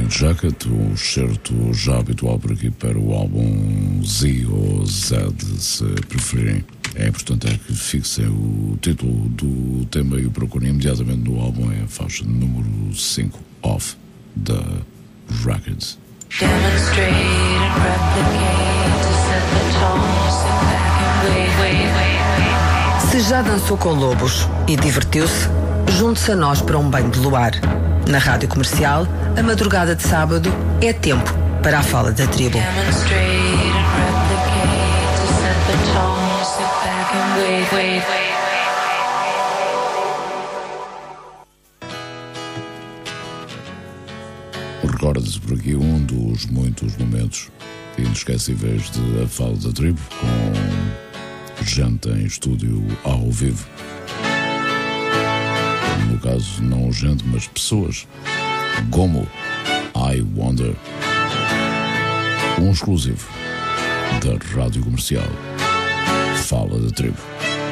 Jacket, o excerto já habitual por aqui para o álbum Z ou Z, se preferirem. É importante que fixem o título do tema e o procurem imediatamente no álbum. É a faixa número 5, Off, da Records.
Demonstrate and replicate to set the tone, sit back and wait.
Se já dançou com lobos e divertiu-se, junte-se a nós para um banho de luar. Na Rádio Comercial, a madrugada de sábado é tempo para a fala da tribo.
Demonstrate and replicate to set the tone, sit back and wait.
Recorda-se por aqui um dos muitos momentos inesquecíveis de A Fala da Tribo, com gente em estúdio ao vivo. No caso, não gente, mas pessoas. Como I Wonder. Um exclusivo da Rádio Comercial. Fala da Tribo.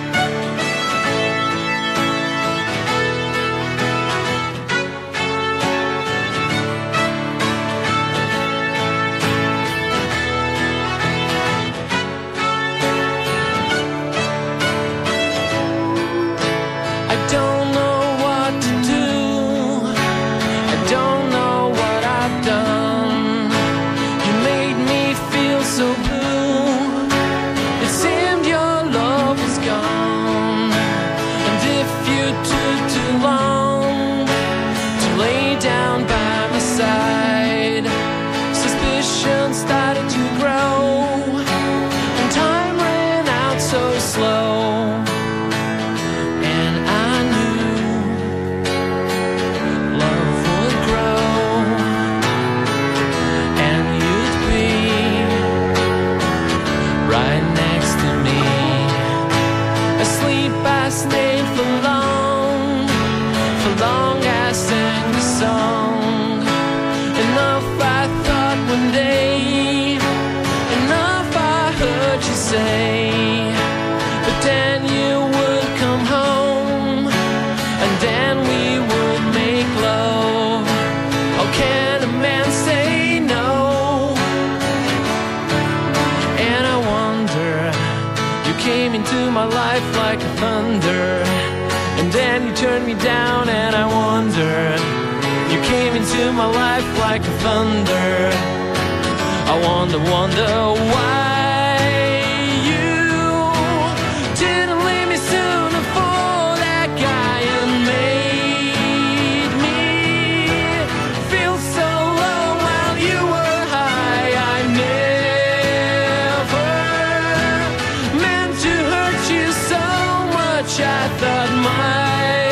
Me down and I wonder, you came into my life like a thunder. I wonder why you didn't leave me sooner for that guy and made me feel so low while you were high. I never meant to hurt you so much. I thought my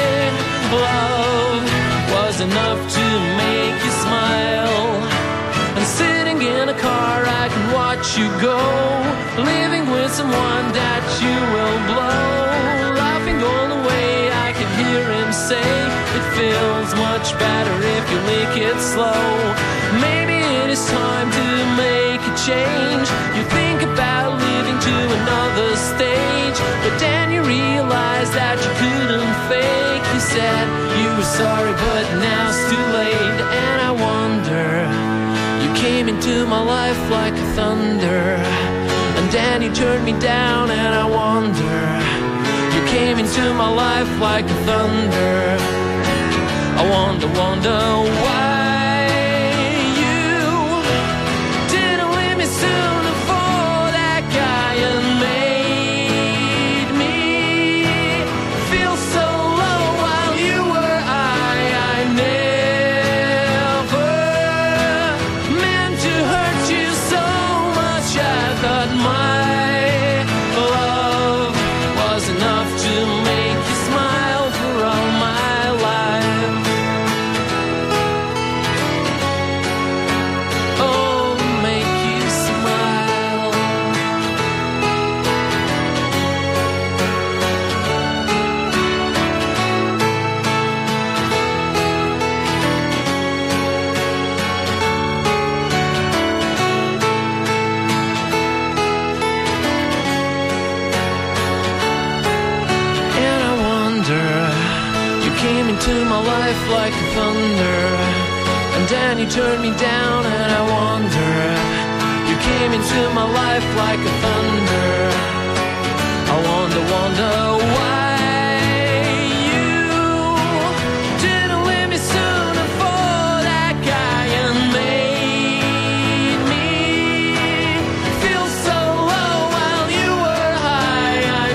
love was enough to make you smile. And sitting in a car I can watch you go, living with someone that you will blow. Laughing all the way I can hear him say, it feels much better if you lick it slow. Maybe it is time to make a change. You think about living to another stage, but then you realize that you couldn't fake. You said you were sorry, but now it's too late. And I wonder, you came into my life like a thunder, and then you turned me down. And I wonder, you came into my life like a thunder. I wonder why you didn't leave me sooner for that guy and made me feel so low while you were high. I never meant to hurt you so much. I thought my love was enough to make you smile for all my life. Oh, make you smile. And I wonder, you came into my life like a thunder, And then you turned me down and I wonder, you came into my life like a thunder. I wonder why you didn't leave me sooner for that guy and made me feel so low while you were high. I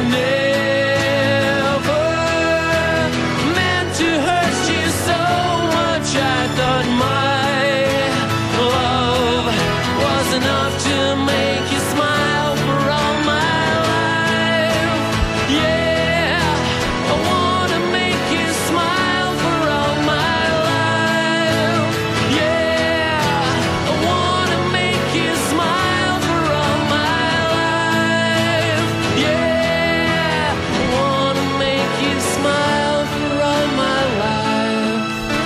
never meant to hurt you so much. I thought my love was enough to make you smile for all my life. Yeah, I wanna make you smile for all my life. Yeah, I wanna make you smile for all my life. Yeah, I wanna make you smile for all my life.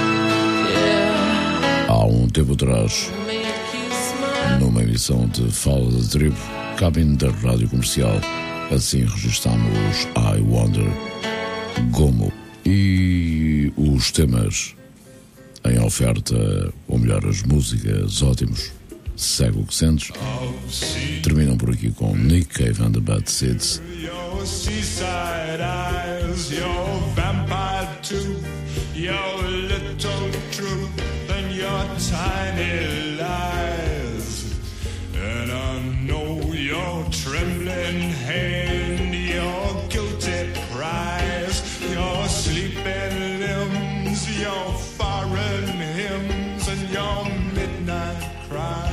Yeah,
Há tempo atrás, numa emissão de Fala da Tribo, cabine da Rádio Comercial, assim registamos I Wonder, Gomo. E os temas em oferta, ou melhor, as músicas ótimos, Segue o que Sentes, terminam por aqui com Nick Cave and the Bad Seeds.
Your seaside eyes, your vampire too, your little truth and your tiny lies. And I know your trembling hand, your guilty cries, your sleeping limbs, your foreign hymns and your midnight cry.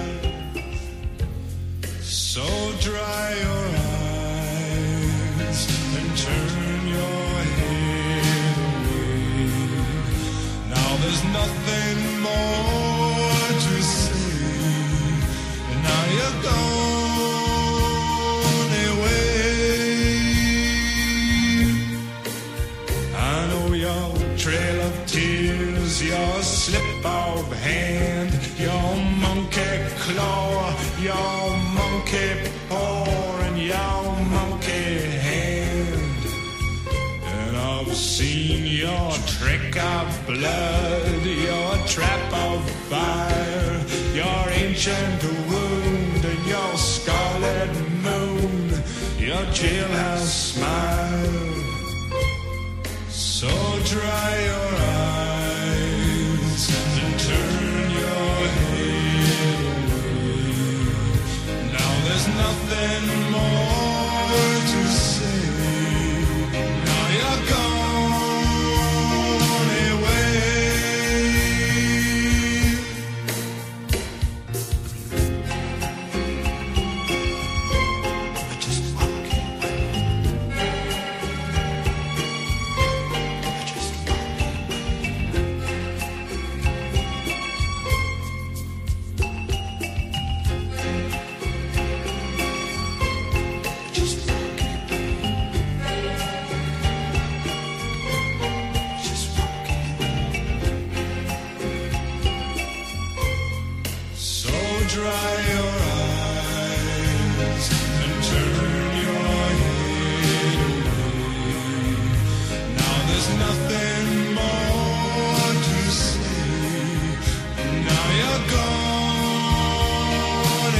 So dry your eyes and turn your head away. Now there's nothing more to say, and now you're gone away. I know your trail of tears, your slip of hand, your monkey claw, your monkey paw and your monkey hand. And I've seen your trick of blood, your trap of fire, your ancient wound and your scarlet moon, your jailhouse smile. So dry your eyes and turn your head away. Now there's nothing more to say. Now you're gone away. I just walk away. I just So dry your eyes and turn your head away. Now there's nothing more to say. Now you're gone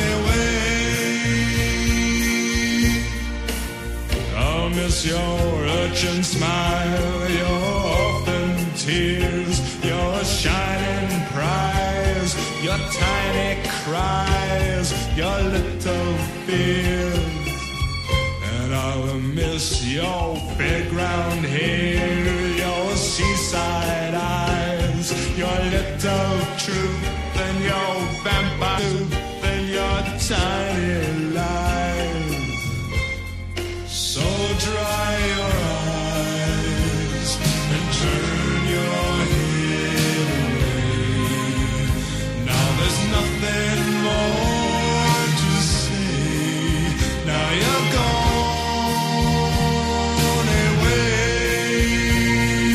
away. I'll miss your urchin smile, your orphan tears, your shining prize, your tiny cries, your little fears. And I'll miss your big round hair, your seaside eyes, your little truth and your vampire tooth and your tiny lies. So dry your eyes and turn your head away. Now there's nothing more to say. Now you're gone away.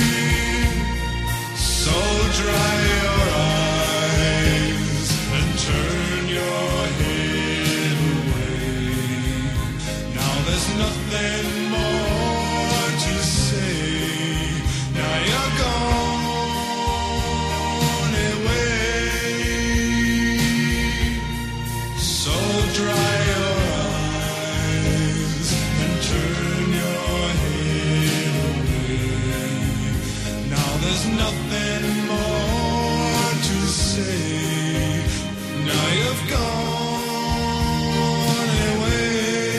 there's nothing more to say. Now you've gone away.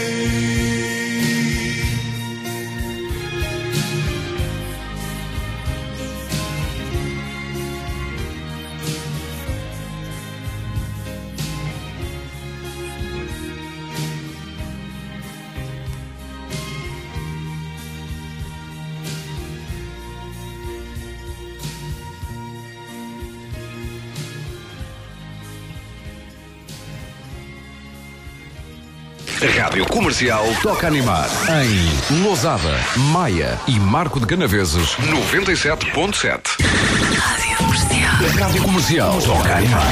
Rádio Comercial toca animar em Lousada, Maia e Marco de Canaveses 97.7.
Rádio Comercial.
Rádio Comercial toca animar.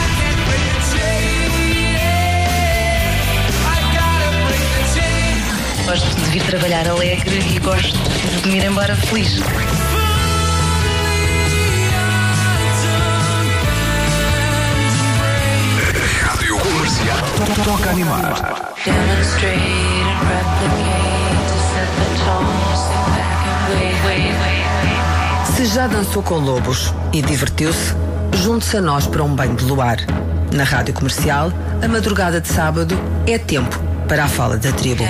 Gosto de vir trabalhar alegre e gosto de me ir embora feliz.
Rádio Comercial toca animar.
Se já dançou com lobos e divertiu-se, junte-se a nós para um banho de luar. Na Rádio Comercial, a madrugada de sábado é tempo para a fala da tribo.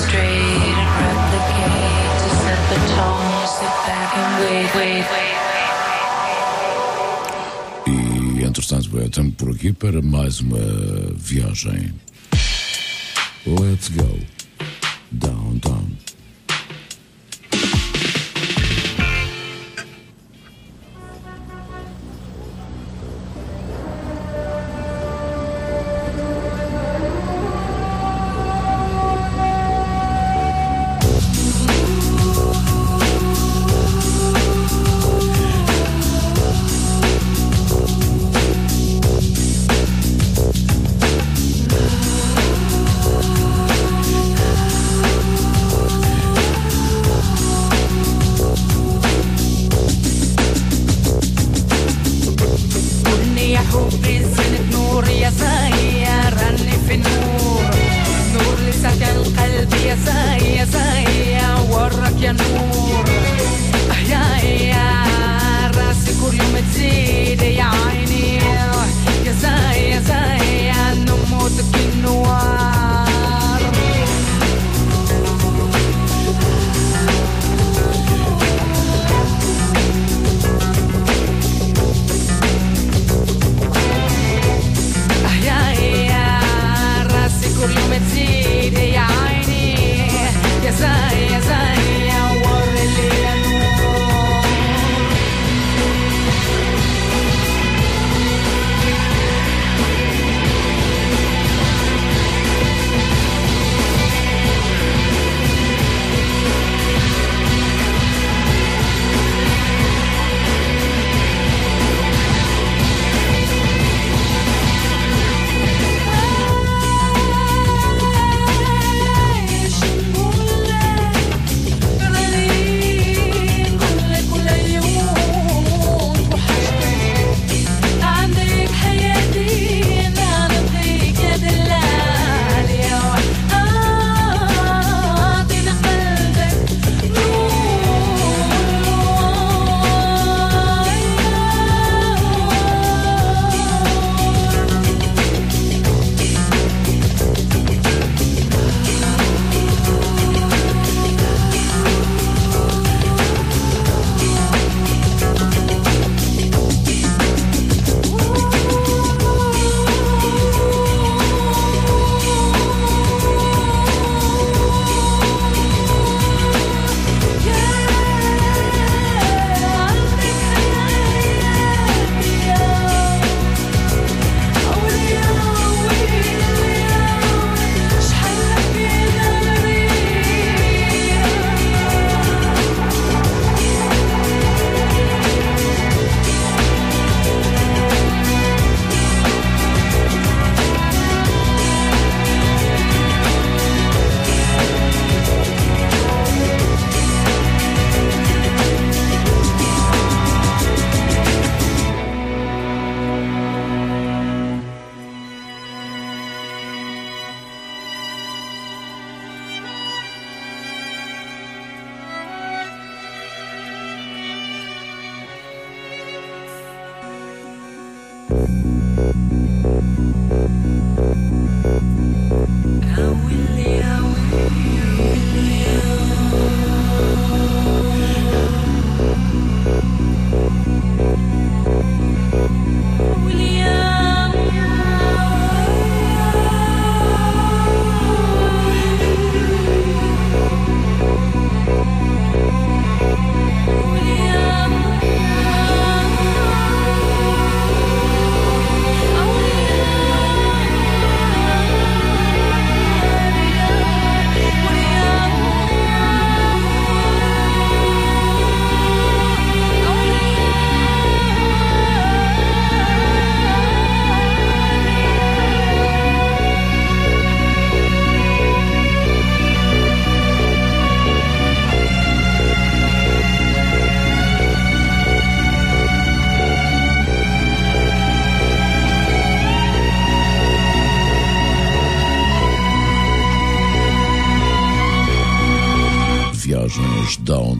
E, entretanto, é tempo por aqui para mais uma viagem. Let's go downtown.
يا زاي يا ورا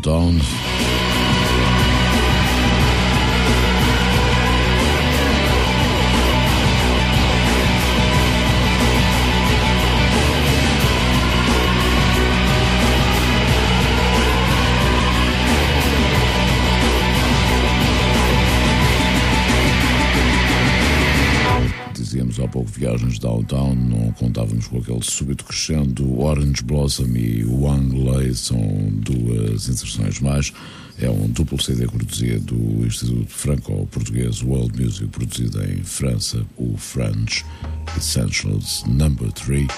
Downtown. Dizíamos há pouco Viagens Downtown, não contávamos com aquele súbito crescendo. Orange Blossom e Wang Lei são duas inserções mais. É um duplo CD cortesia do Instituto Franco-Português World Music, produzido em França, o French Essentials No. 3.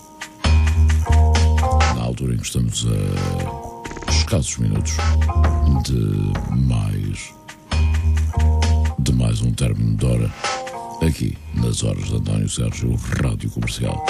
Na altura em que estamos a escassos minutos de mais um término de hora, aqui nas horas de António Sérgio, Rádio Comercial.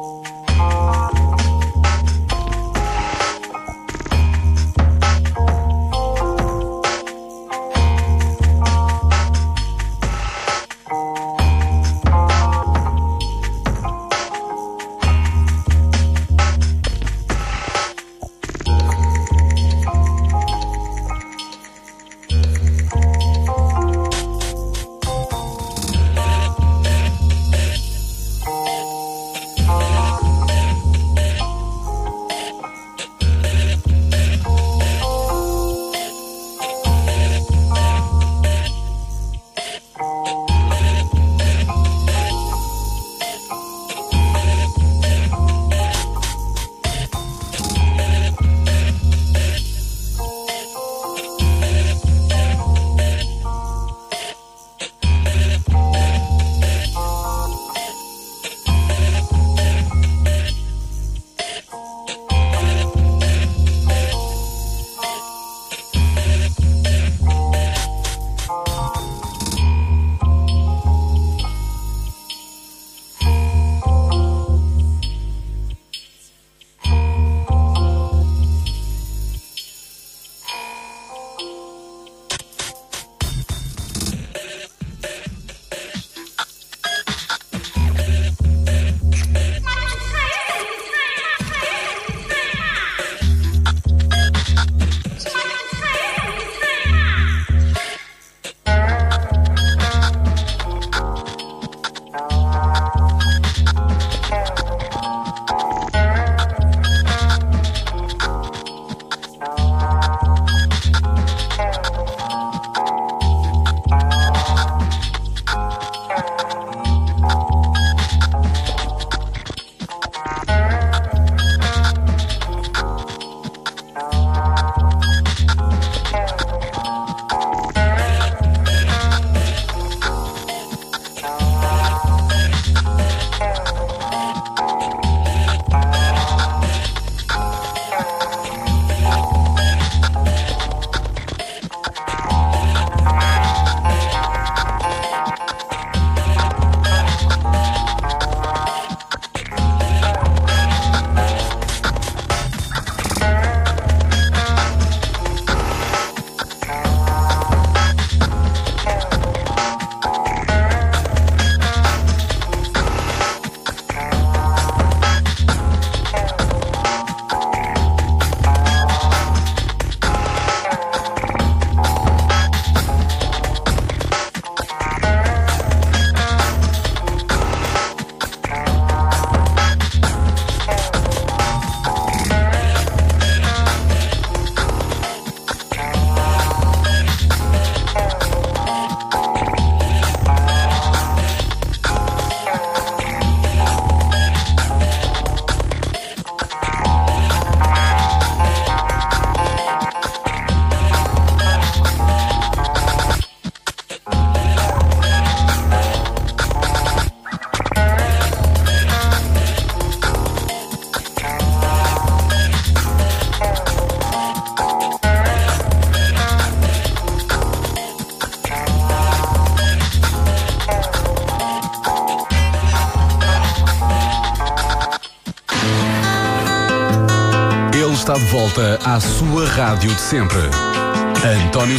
está de volta à sua rádio de sempre. António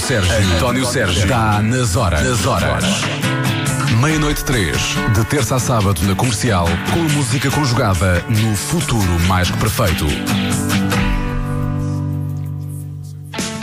Sérgio está nas horas. Meia-noite 3, de terça a sábado na Comercial, com a música conjugada no futuro mais que perfeito.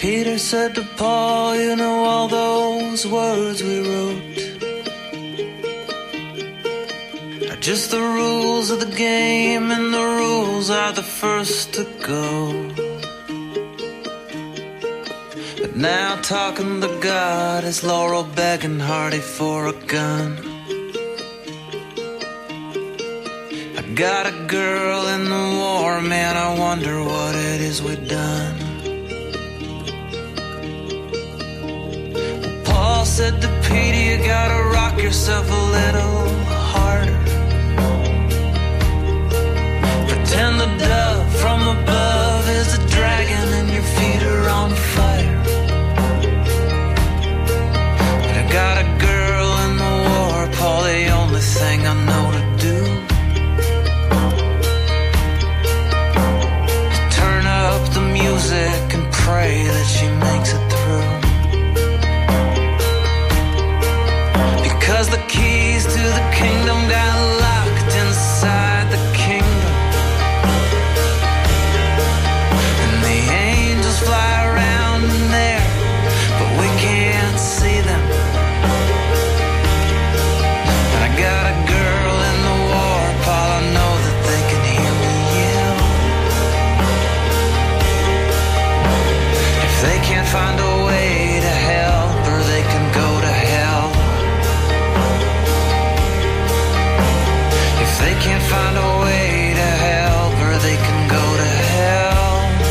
Peter said to Paul, you know all those words we wrote are just the rules of the game, and the rules are the first to go. But now talking to God is Laurel begging Hardy for a gun. I got a girl in the war, man, I wonder what it is we've done. Paul said to Peter, you gotta rock yourself a little harder. Pretend the dove from above is a dragon and your feet are on fire. But I got a girl in the war, Paul, the only thing I know to do is turn up the music and pray that she makes it through. Because the keys to the kingdom got locked inside the kingdom, and the angels fly around in there, but we can't see them. And I got a girl in the war, Paul, I know that they can hear me yell. If they can't find a way to hell, or they can go to hell. If they can't find a way to help, or they can go to hell.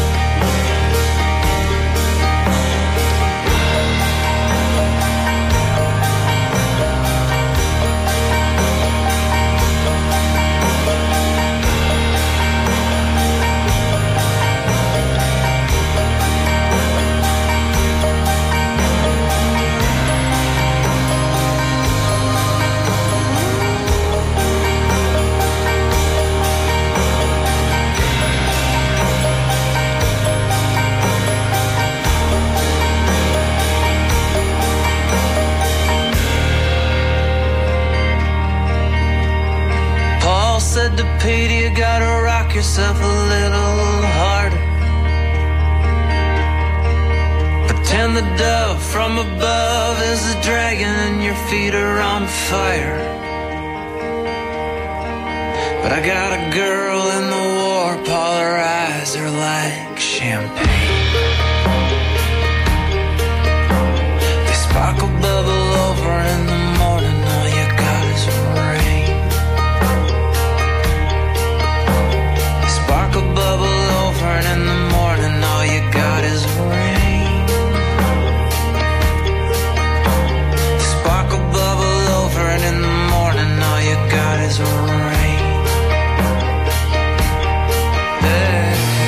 Said to Peter, you gotta rock yourself a little harder. Pretend the dove from above is a dragon and your feet are on fire. But I got a girl in the war, Paul, her eyes are like champagne. They sparkle, bubble over in the morning, all you got is rain. Bubble over, and in the morning all you got is rain. Sparkle, bubble over, and in the morning all you got is rain. Hey.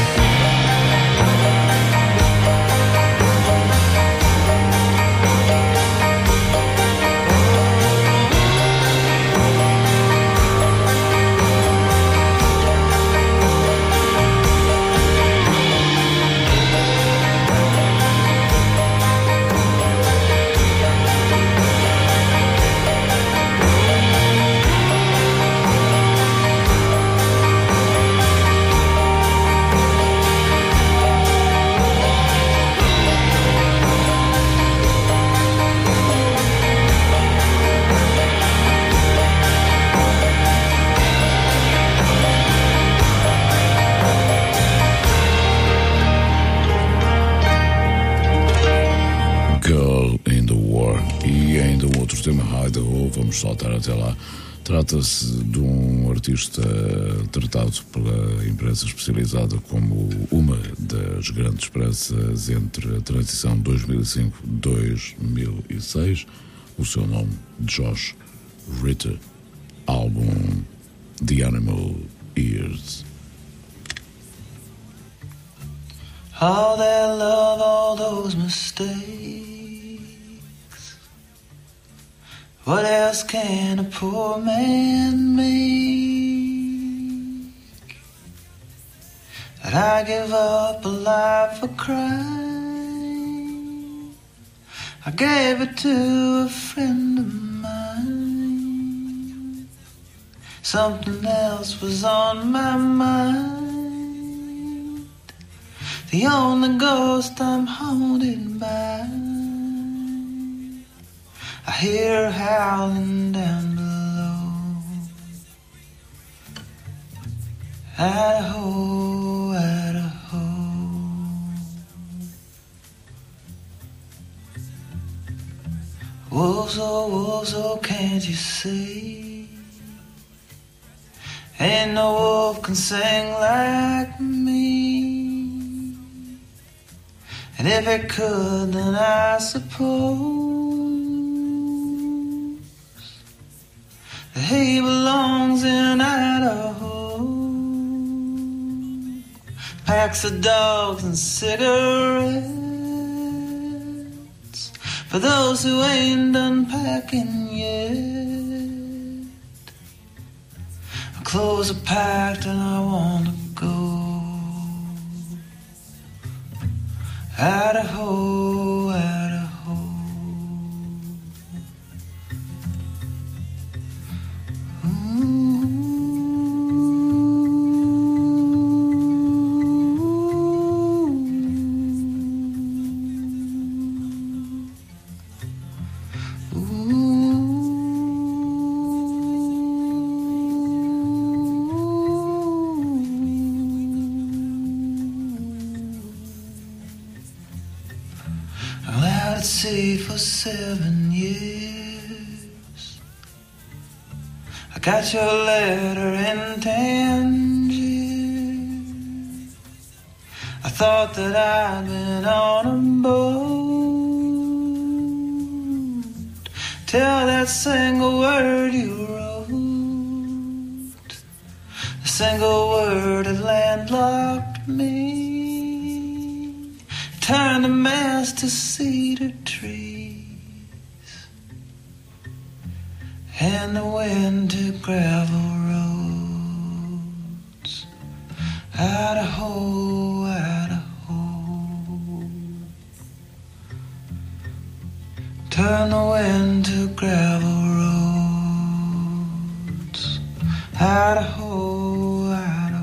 Idaho, vamos saltar até lá. Trata-se de um artista tratado pela imprensa especializada como uma das grandes pressas entre a transição 2005-2006. O seu nome, Josh Ritter, álbum The Animal Ears.
All that love, all those mistakes. What else can a poor man make? That I give up a life for crime. I gave it to a friend of mine. Something else was on my mind. The only ghost I'm holding hear her howling down below. Idaho, Idaho. Wolves, oh, can't you see? Ain't no wolf can sing like me. And if it could, then I suppose that he belongs in Idaho. Packs of dogs and cigarettes for those who ain't done packing yet. My clothes are packed and I want to go. Idaho, Idaho. Out at sea for 7 years. I got your letter in Tangier. I thought that I'd been on a boat till that single word you wrote. The single word had landlocked me. Turn the mast to cedar trees and the wind to gravel roads. Idaho, Idaho. Turn the wind to gravel roads. Idaho, Idaho.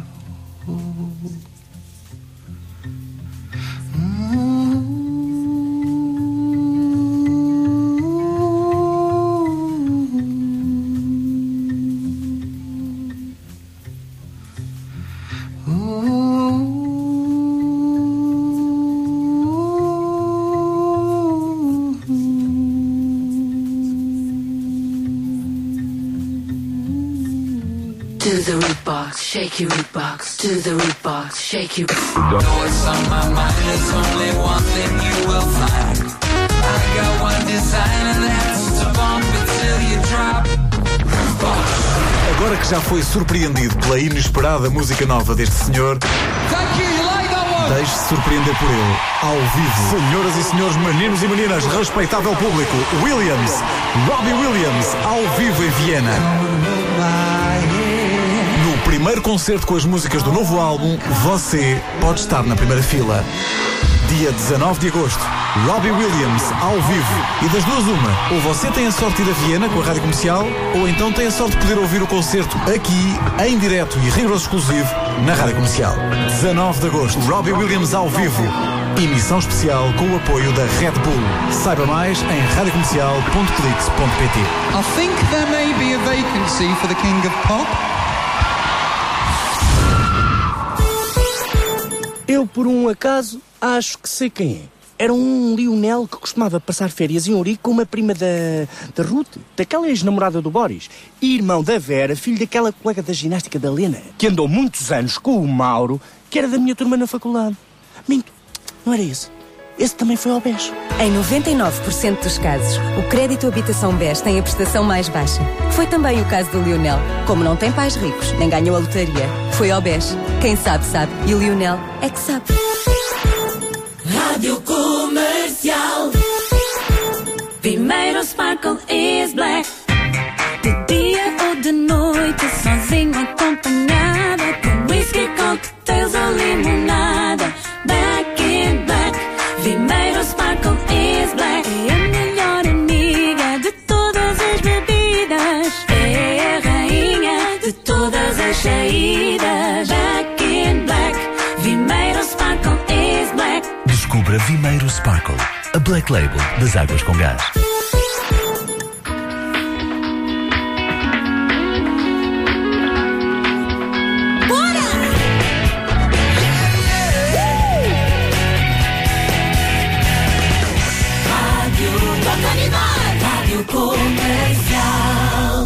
To the root box, shake your root box. To the root box, shake your.
Know what's on my mind? There's only one thing you will find. I got one design and that's to bump it till you drop.
Agora que já foi surpreendido pela inesperada música nova deste senhor, deixe-se surpreender por ele, ao vivo. Senhoras e senhores, meninos e meninas, respeitável público, Williams, Robbie Williams, ao vivo em Viena. No primeiro concerto com as músicas do novo álbum, você pode estar na primeira fila. Dia 19 de agosto, Robbie Williams, ao vivo. E das duas uma, ou você tem a sorte de ir a Viena com a Rádio Comercial, ou então tem a sorte de poder ouvir o concerto aqui, em direto e rigoroso exclusivo, na Rádio Comercial. 19 de agosto, Robbie Williams ao vivo. Emissão especial com o apoio da Red Bull. Saiba mais em radiocomercial.clix.pt.
I think there may be a vacancy for the King of Pop.
Eu, por um acaso, acho que sei quem é. Era um Lionel que costumava passar férias em Ourique com uma prima da Ruth, daquela ex-namorada do Boris, e irmão da Vera, filho daquela colega da ginástica da Lena, que andou muitos anos com o Mauro, que era da minha turma na faculdade. Minto, não era esse. Esse também foi ao BES.
Em 99% dos casos, o crédito habitação BES tem a prestação mais baixa. Foi também o caso do Lionel. Como não tem pais ricos, nem ganhou a lotaria, foi ao BES. Quem sabe, sabe. E o Lionel é que sabe.
Rádio Comercial. Primeiro Sparkle is black. De dia ou de noite, sozinho, acompanhada, com whisky, cocktails ou limonada. Back in black. Primeiro Sparkle is black. É a melhor amiga de todas as bebidas. É a rainha de todas as saídas. Back in black. Primeiro Sparkle is black.
Descubra Vimeiro Sparkle, a Black Label das águas com gás.
Toca animar. Rádio Comercial.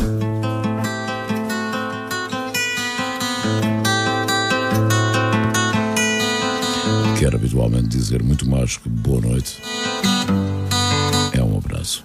Quero habitualmente dizer muito mais que boa noite. É um abraço.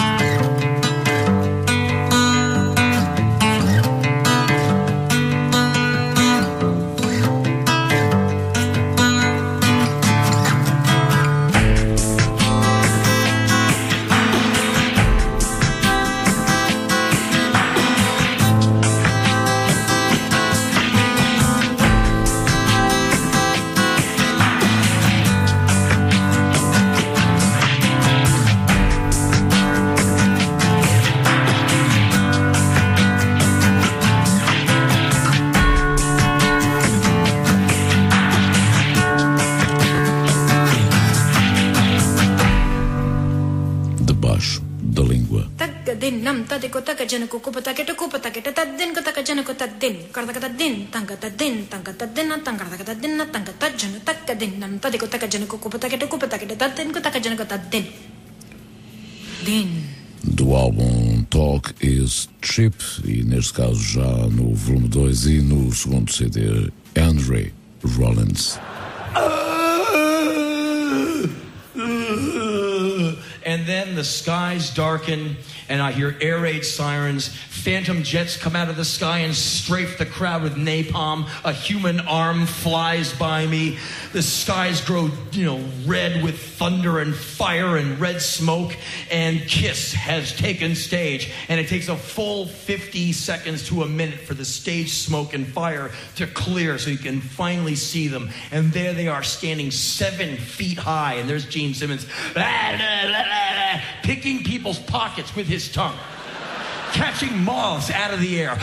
Nam tadiko taka janako kupataketa kupataketa tadin kotaka janako tadin kartakata din tangata din tangata din tangata din tangata jan taka din nam tadiko taka janako kupataketa tadin kotaka janako tadin din.
Do álbum Talk is Cheap, e neste caso já no volume 2 e no segundo CD, Andre Rollins.
And then the skies darken, and I hear air raid sirens. Phantom jets come out of the sky and strafe the crowd with napalm. A human arm flies by me. The skies grow, red with thunder and fire and red smoke. And Kiss has taken stage. And it takes a full 50 seconds to a minute for the stage smoke and fire to clear so you can finally see them. And there they are standing 7 feet high. And there's Gene Simmons picking people's pockets with his tongue, catching moths out of the air.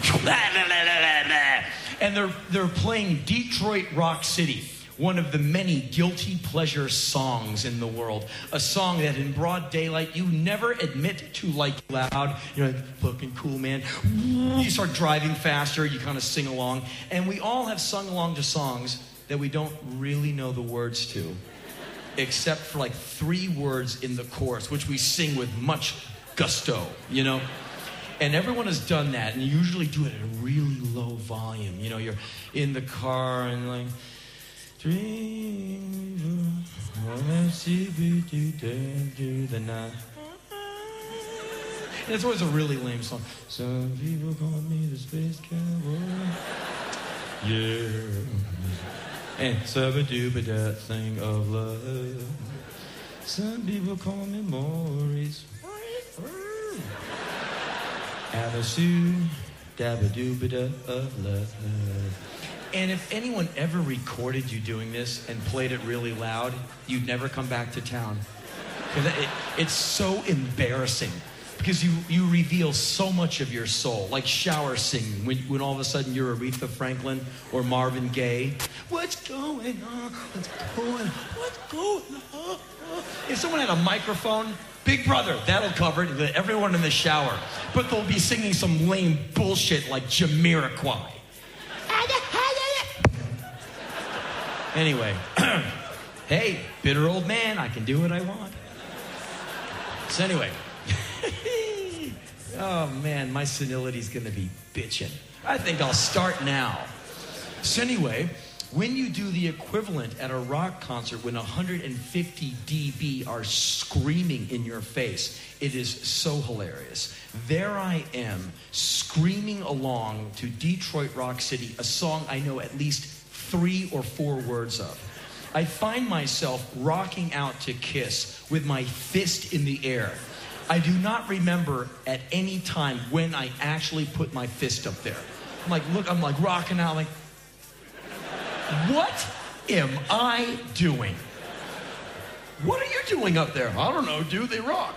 And they're playing Detroit Rock City, one of the many guilty pleasure songs in the world. A song that in broad daylight you never admit to like loud. You're like, fucking cool, man. You start driving faster, you kind of sing along. And we all have sung along to songs that we don't really know the words to, except for like 3 words in the chorus, which we sing with much gusto, And everyone has done that, and you usually do it at a really low volume. You're in the car and like, dream, the night. And it's always a really lame song. Some people call me the space cowboy. Yeah. And sabba-dooba-da thing of love. Some people call me Maurice. Abba-soo, dabba-dooba-da of love. And if anyone ever recorded you doing this and played it really loud, you'd never come back to town. Because it's so embarrassing. Because you reveal so much of your soul, like shower singing, when all of a sudden you're Aretha Franklin or Marvin Gaye. What's going on? What's going on? If someone had a microphone, Big Brother, that'll cover it, everyone in the shower. But they'll be singing some lame bullshit like Jamiroquai. Anyway, hey, bitter old man, I can do what I want. So anyway. Oh man, my senility's gonna be bitchin'. I think I'll start now. So anyway, when you do the equivalent at a rock concert when 150 dB are screaming in your face, it is so hilarious. There I am, screaming along to Detroit Rock City, a song I know at least 3 or 4 words of. I find myself rocking out to Kiss with my fist in the air. I do not remember at any time when I actually put my fist up there. I'm like rocking out, like, what am I doing? What are you doing up there? I don't know, dude, they rock.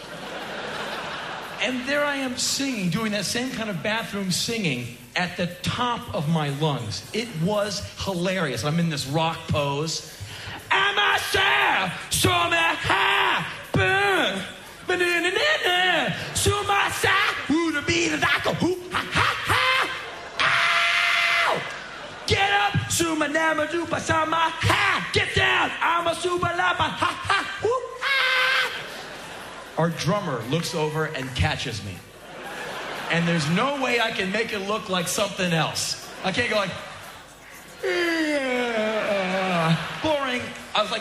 And there I am singing, doing that same kind of bathroom singing at the top of my lungs. It was hilarious. I'm in this rock pose. I'm a star, so me high, burn. So my side, who the beat is like a hoop, ha ha ha. Ow! Get up, suma nama dupa sama ha. Get down, I'm a super lapa, ha ha whoop ha. our drummer looks over and catches me. And there's no way I can make it look like something else. I can't go like, boring. I was like,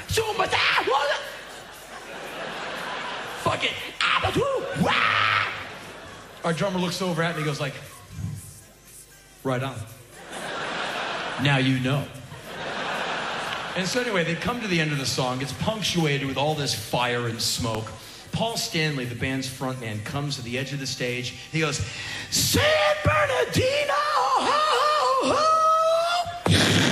fuck it. Our drummer looks over at me and goes like, right on. Now you know. And so anyway, they come to the end of the song. It's punctuated with all this fire and smoke. Paul Stanley, the band's frontman, comes to the edge of the stage. He goes, San Bernardino! Ho, ho!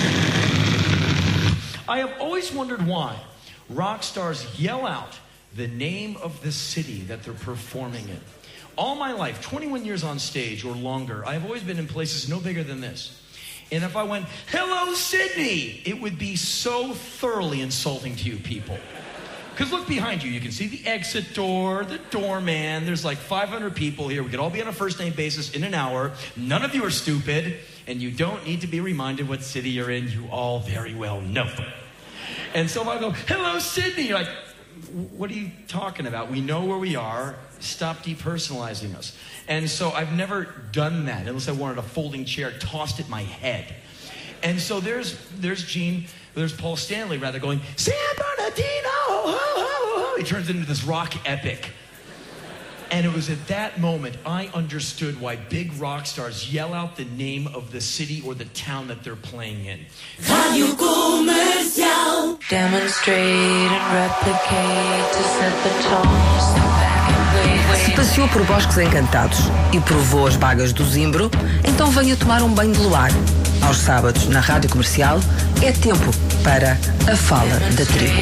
I have always wondered why rock stars yell out the name of the city that they're performing in. All my life, 21 years on stage or longer, I've always been in places no bigger than this. And if I went, hello, Sydney, it would be so thoroughly insulting to you people. Because look behind you, you can see the exit door, the doorman, there's like 500 people here. We could all be on a first name basis in an hour. None of you are stupid, and you don't need to be reminded what city you're in. You all very well know. And so if I go, hello, Sydney, you're like, what are you talking about? We know where we are. Stop depersonalizing us. And so I've never done that unless I wanted a folding chair tossed at my head. And so there's Paul Stanley rather going, San Bernardino, ho, ho, ho. He turns into this rock epic. And it was at that moment I understood why big rock stars yell out the name of the city or the town that they're playing in.
Radio Comercial. Demonstrate and replicate to set the tone. Step back and wait.
Se passeou por bosques encantados e provou as bagas do Zimbro, então venha tomar um banho de luar. Aos sábados, na Rádio Comercial, é tempo para a Fala da Tribo.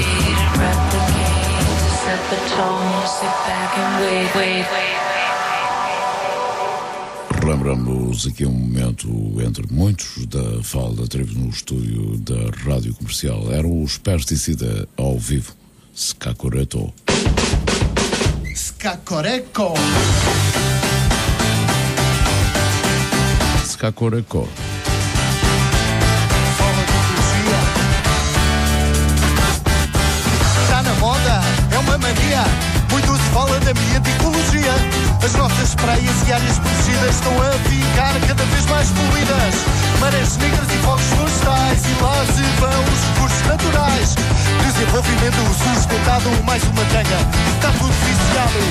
Relembramos aqui um momento entre muitos da Fala da Tribo no estúdio da Rádio Comercial. Eram os Pesticida ao vivo. Skakoreto.
Skakoreko.
Skakoreko.
Está na moda, é uma mania. Muito se fala de ambiente e ecologia. As nossas praias e áreas protegidas estão a ficar cada vez mais poluídas. Marés negras e fogos florestais, e lá se vão os recursos naturais. Desenvolvimento sustentado, mais uma tanga. Está tudo viciado.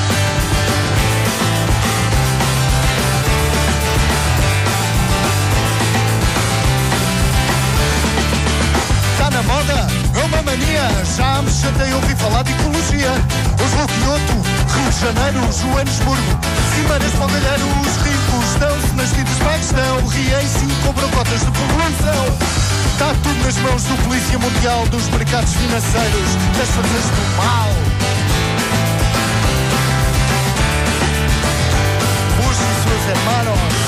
Está na moda, é uma mania. Já me chatei a ouvir falar de ecologia. Oslo, Kyoto, Rio de Janeiro, Joanesburgo, Guimarães, Palmeiro, os ricos estão-se nas tintas para a questão. Riem sim, cobram cotas de população. Está tudo nas mãos do Polícia Mundial, dos mercados financeiros, das forças do mal. Bush e seus hermanos.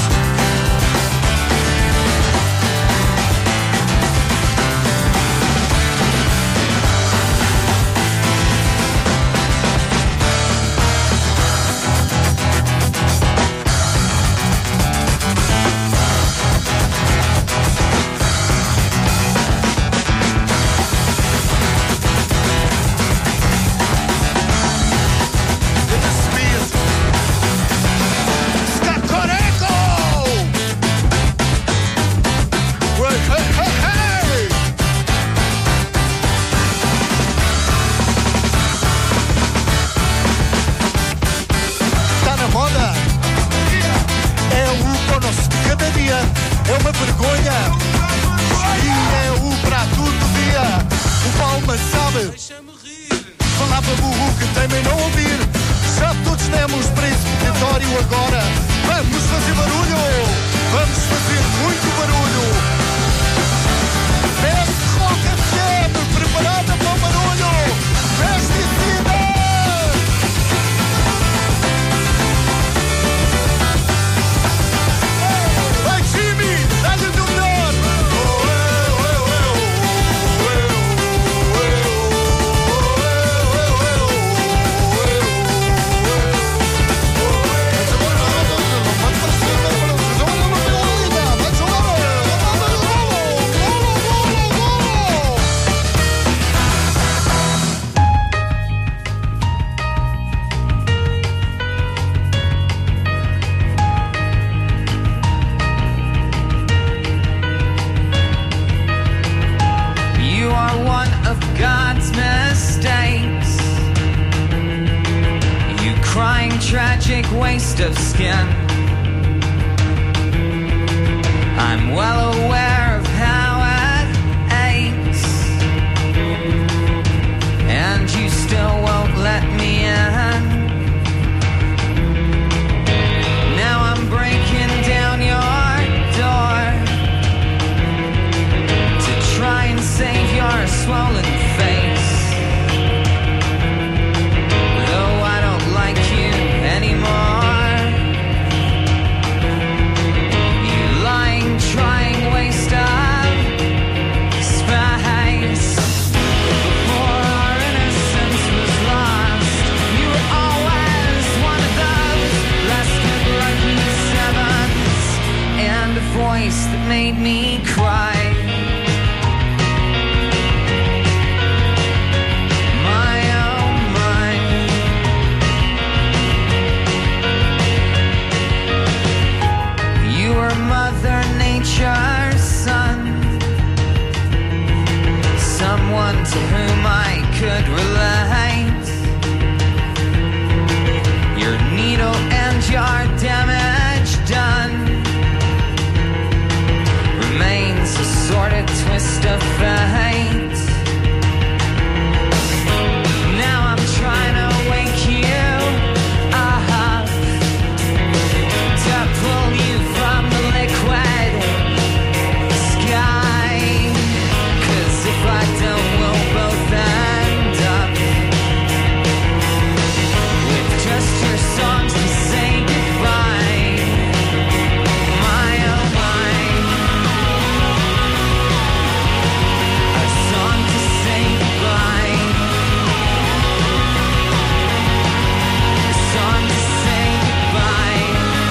tragic waste of skin. I'm well aware of how it aches, and you still won't let me in. Now I'm breaking down your door to try and save your swollen face. Though I don't like you anymore, you lying, trying waste of space. Before our innocence was lost, you were always one of those blessed with lucky sevens and a voice that made me cry. My oh my, you were Mother Nature's son, someone to whom I could relate. Your needle and your damage done remains a sordid twist of fate. Now I'm trying to wake you up, to pull you from the liquid sky. 'Cause if I don't, we'll both end up with just your songs to say goodbye. My oh my, a song to say goodbye, a song to say goodbye,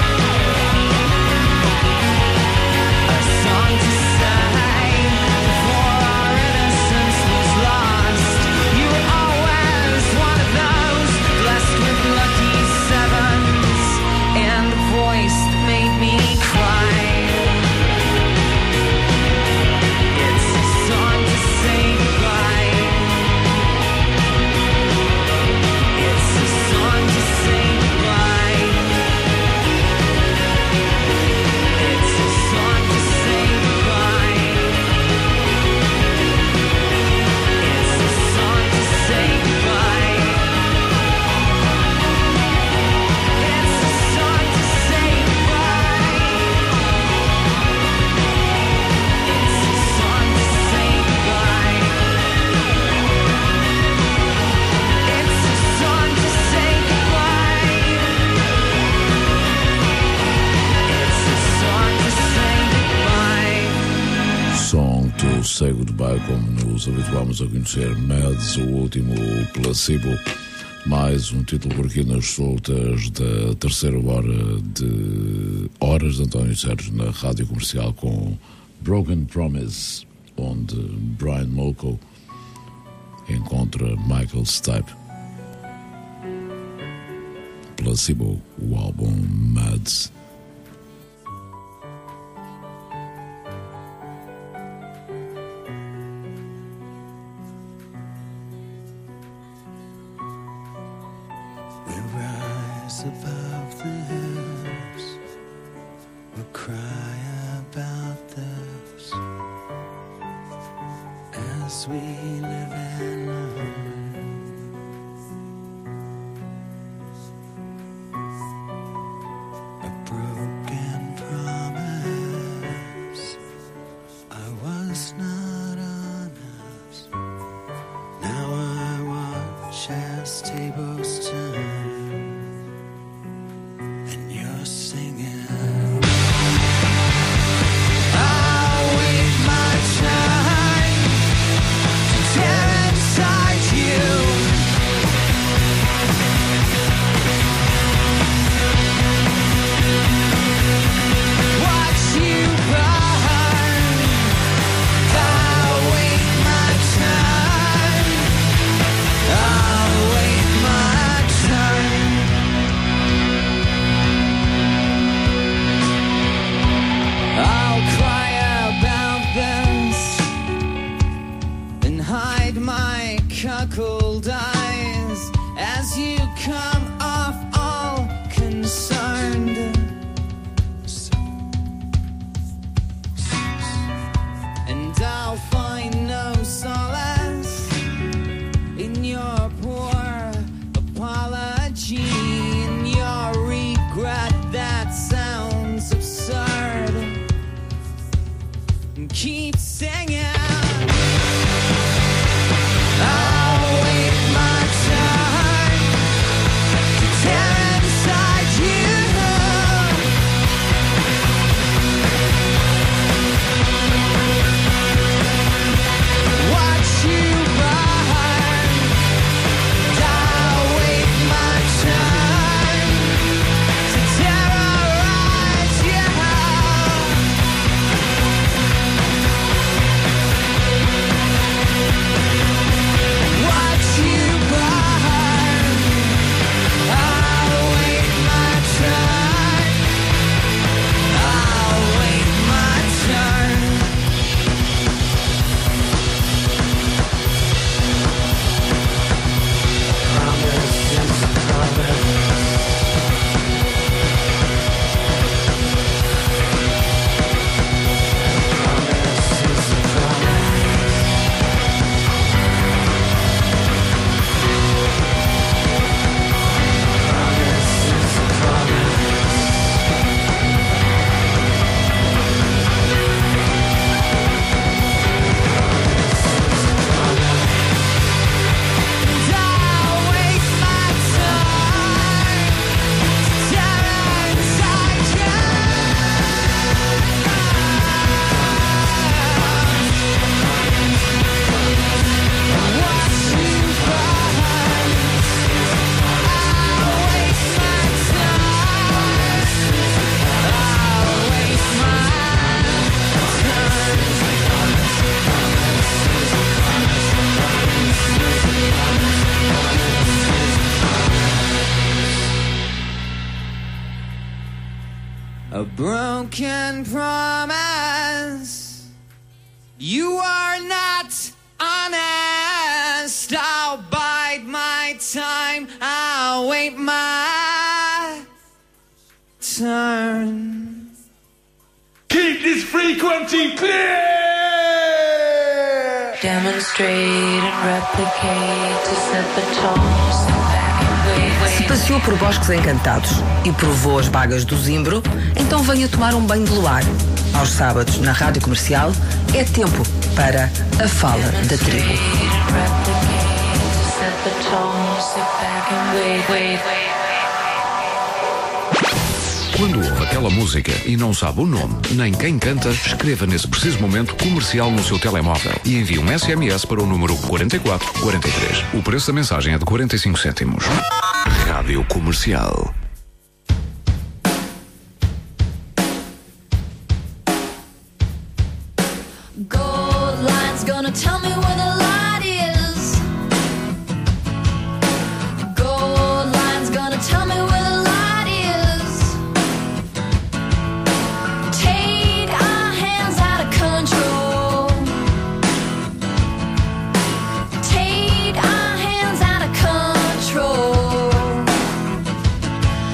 a song to say before our innocence was lost. You were always one of those blessed with lucky sevens and a voice that made me cry. It's a song to say goodbye. It's a song to say goodbye. It's a song to say goodbye. It's a song to say goodbye. It's a song to say goodbye. It's a song to say goodbye. It's a song to say goodbye. It's a song to say goodbye.
Song to Say Goodbye, como nos habituámos a conhecer, Mads, o último Placebo. Mais um título por aqui nas soltas da terceira hora de Horas de António Sérgio na Rádio Comercial, com Broken Promise, onde Brian Molko encontra Michael Stipe. Placebo, o álbum Mads.
We rise above the hills, we'll cry about this as we live and learn. A broken promise, I was not honest. Now I watch as tables turn, and you're singing. I'll wait my time to tear inside you. Watch you burn. I'll wait my time. I'll wait my turn. I'll cry about this and hide my cuckold eyes as you come off all
I'll find no solace in your poor apology, in your regret that sounds absurd. Keep singing. I'll wait my turn to tear inside you. Watch you burn. I'll wait my turn to terrorize you. Watch you burn. I'll wait my turn. I'll wait my turn. A broken promise. You are not honest. I'll bide my time. I'll wait my turn.
Keep this frequency clear!
Demonstrate and replicate to set the tones back and wait.
Se passeou por bosques encantados e provou as bagas do Zimbro, então venha tomar um banho de luar. Aos sábados, na Rádio Comercial, é tempo para a Fala da Tribo.
Quando ouve aquela música e não sabe o nome, nem quem canta, escreva nesse preciso momento comercial no seu telemóvel e envie um SMS para o número 4443. O preço da mensagem é de 45 cêntimos. Rádio Comercial.
Gold line's gonna tell me where the light is. Gold line's gonna tell me where the light is. Take our hands out of control. Take our hands out of control.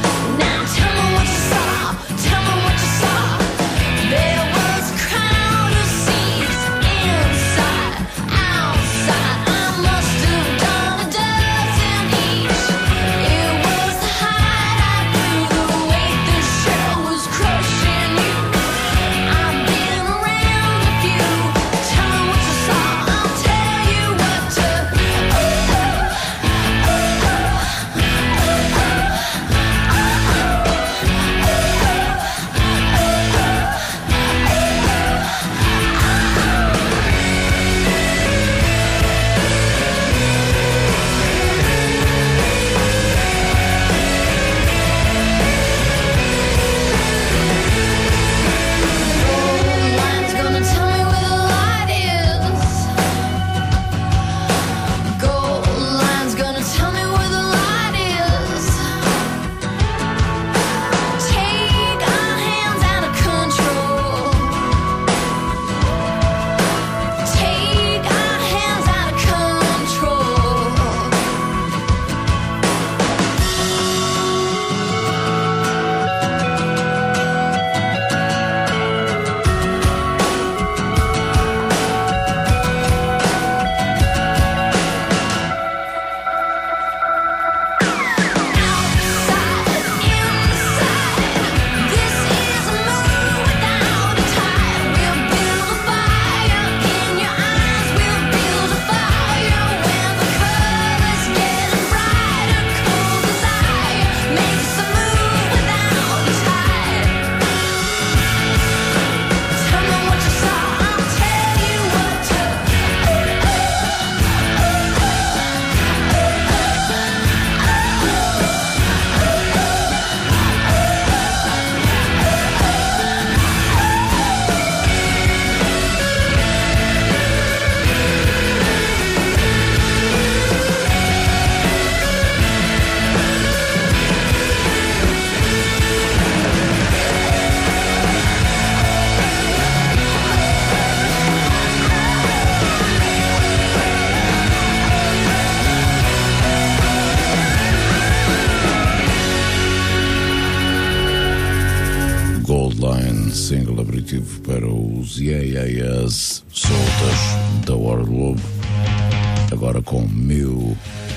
aperitivo para os Yeah soltas da Hora do Lobo. Agora com Meu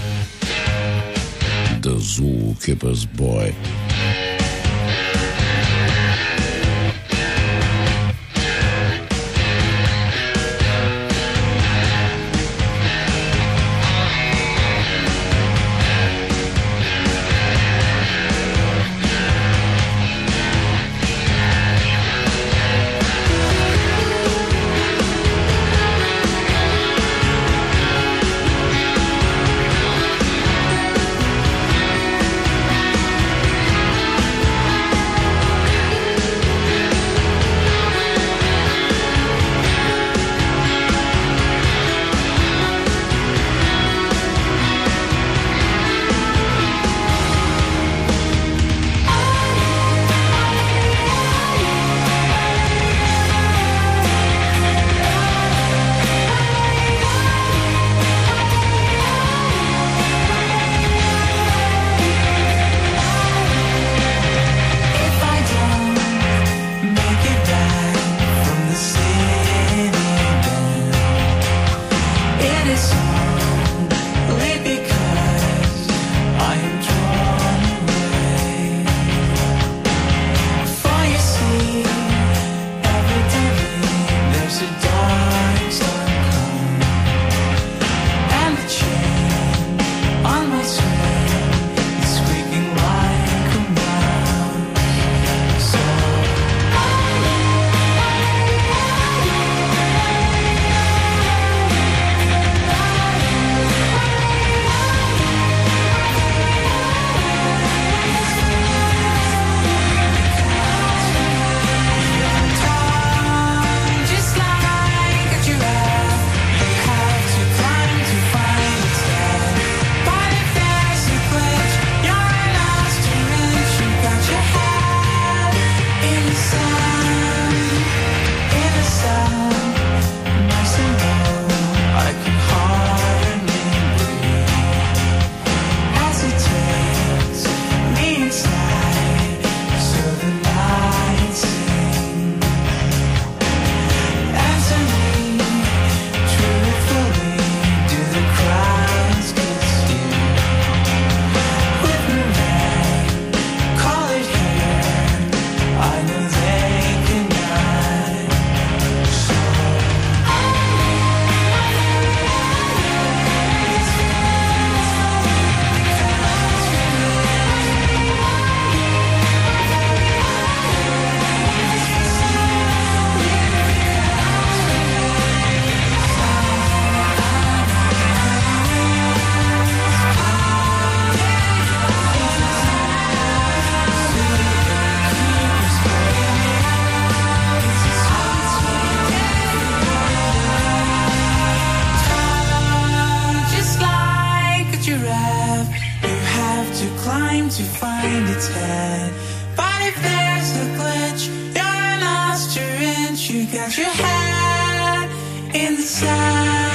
da Zookeeper's Boy.
to find its head. But if there's a glitch, you're an ostrich. You got your head in the sand.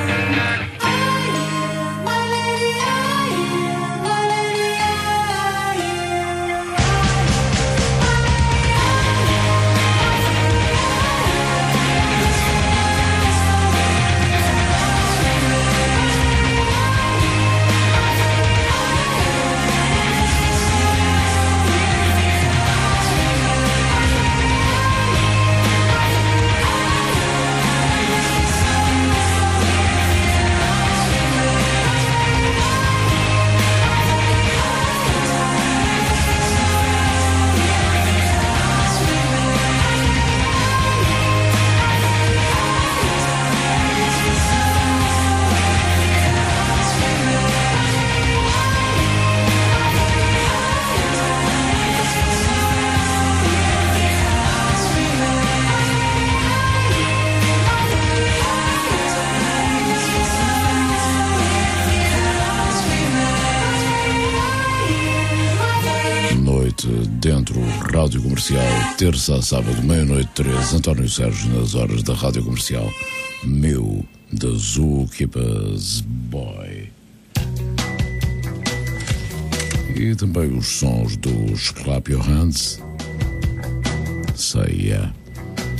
Dentro, Rádio Comercial, terça a sábado, meia-noite 13, António Sérgio nas horas da Rádio Comercial, Meu, da Zookeeper's Boy. E também os sons dos Clap Your Hands, Say Yeah.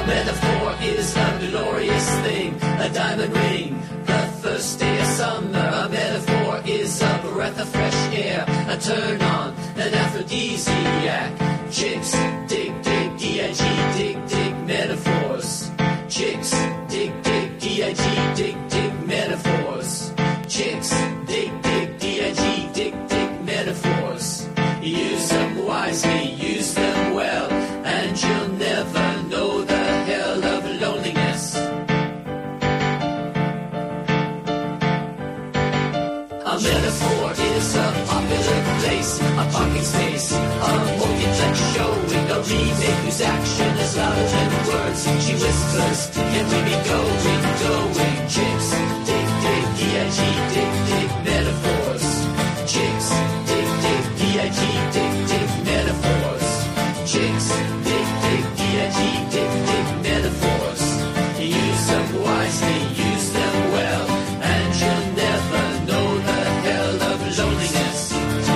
metaphor is a glorious thing, a diamond ring, the first day of summer. A metaphor is a breath of fresh air, a turn on, an aphrodisiac. Chicks, dig, dig, D-I-G, dig, dig, metaphors. Chicks, dig, dig, D-I-G, dig, dig, metaphors. Chicks, dig, dig, D-I-G, dig, dig, metaphors. Use them wisely, use them well, and you'll never know the hell of loneliness. A metaphor is a popular place, a parking space, a multiplex showing a remake whose action is louder than words. She whispers, can we be going, going? Chicks, dig, dig, D-I-G, dig, dig, metaphors. Chicks, dig, dig, D-I-G, dig, dig, metaphors. Chicks, dig, dig, D-I-G, dig, dig, metaphors. Use them wisely, use them well, and you'll never know the hell of loneliness.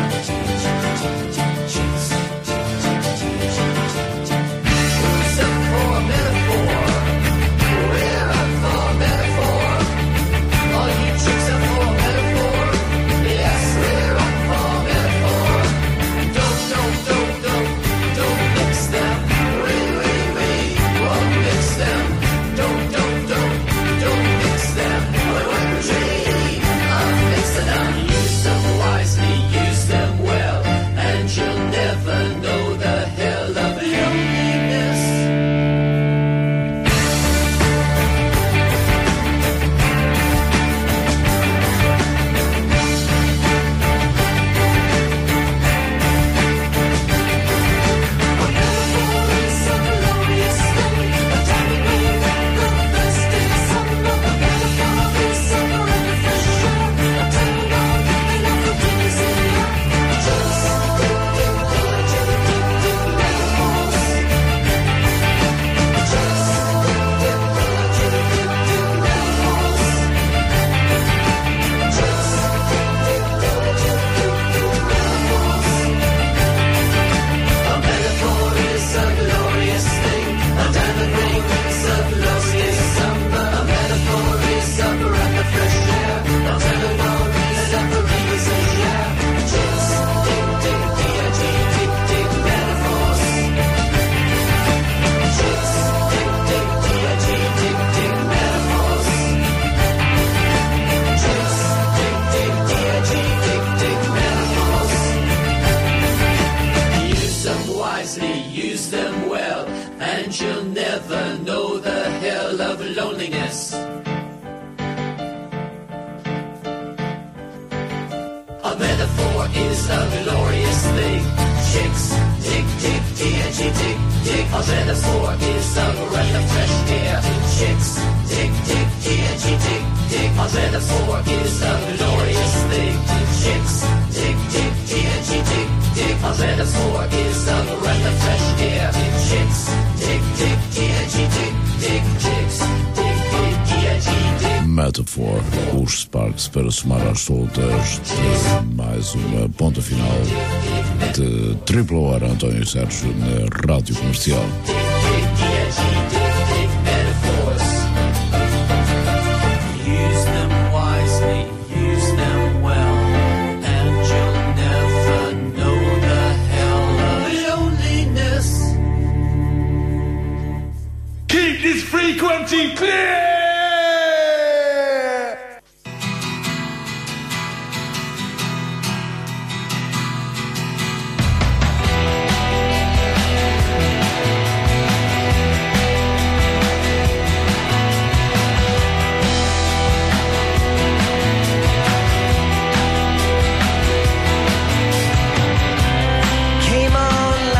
Who's up for a metaphor? We're up for a metaphor. All you chicks up for a metaphor? Yes, we're up for a metaphor. Don't mix them. We won't mix them. Don't mix them. I'm mixing them. Use them wisely, use them well, and you'll never know the hell of loneliness. Use them well, and you'll never know the hell of loneliness. A metaphor is a glorious thing. Chicks, dig, dig, D-I-G, dig, dig. A metaphor is a breath of fresh air. Chicks, dig, dig, D-I-G, dig, dig. A metaphor is a glorious thing. Chicks, dig, dig, D-I-G, dig, dig. A metaphor is a breath of fresh air. Chicks, dig, dig, D-I-G, dig, dig. Chicks, dig, dig, D-I-G, dig.
Metaphor, os Sparks para somar às soltas de mais uma ponta final de tripla hora António Sérgio na Rádio Comercial.
Use them wisely, use them well, and you'll never know the hell of loneliness.
Keep this frequency clear!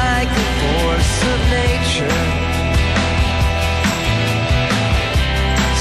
Of nature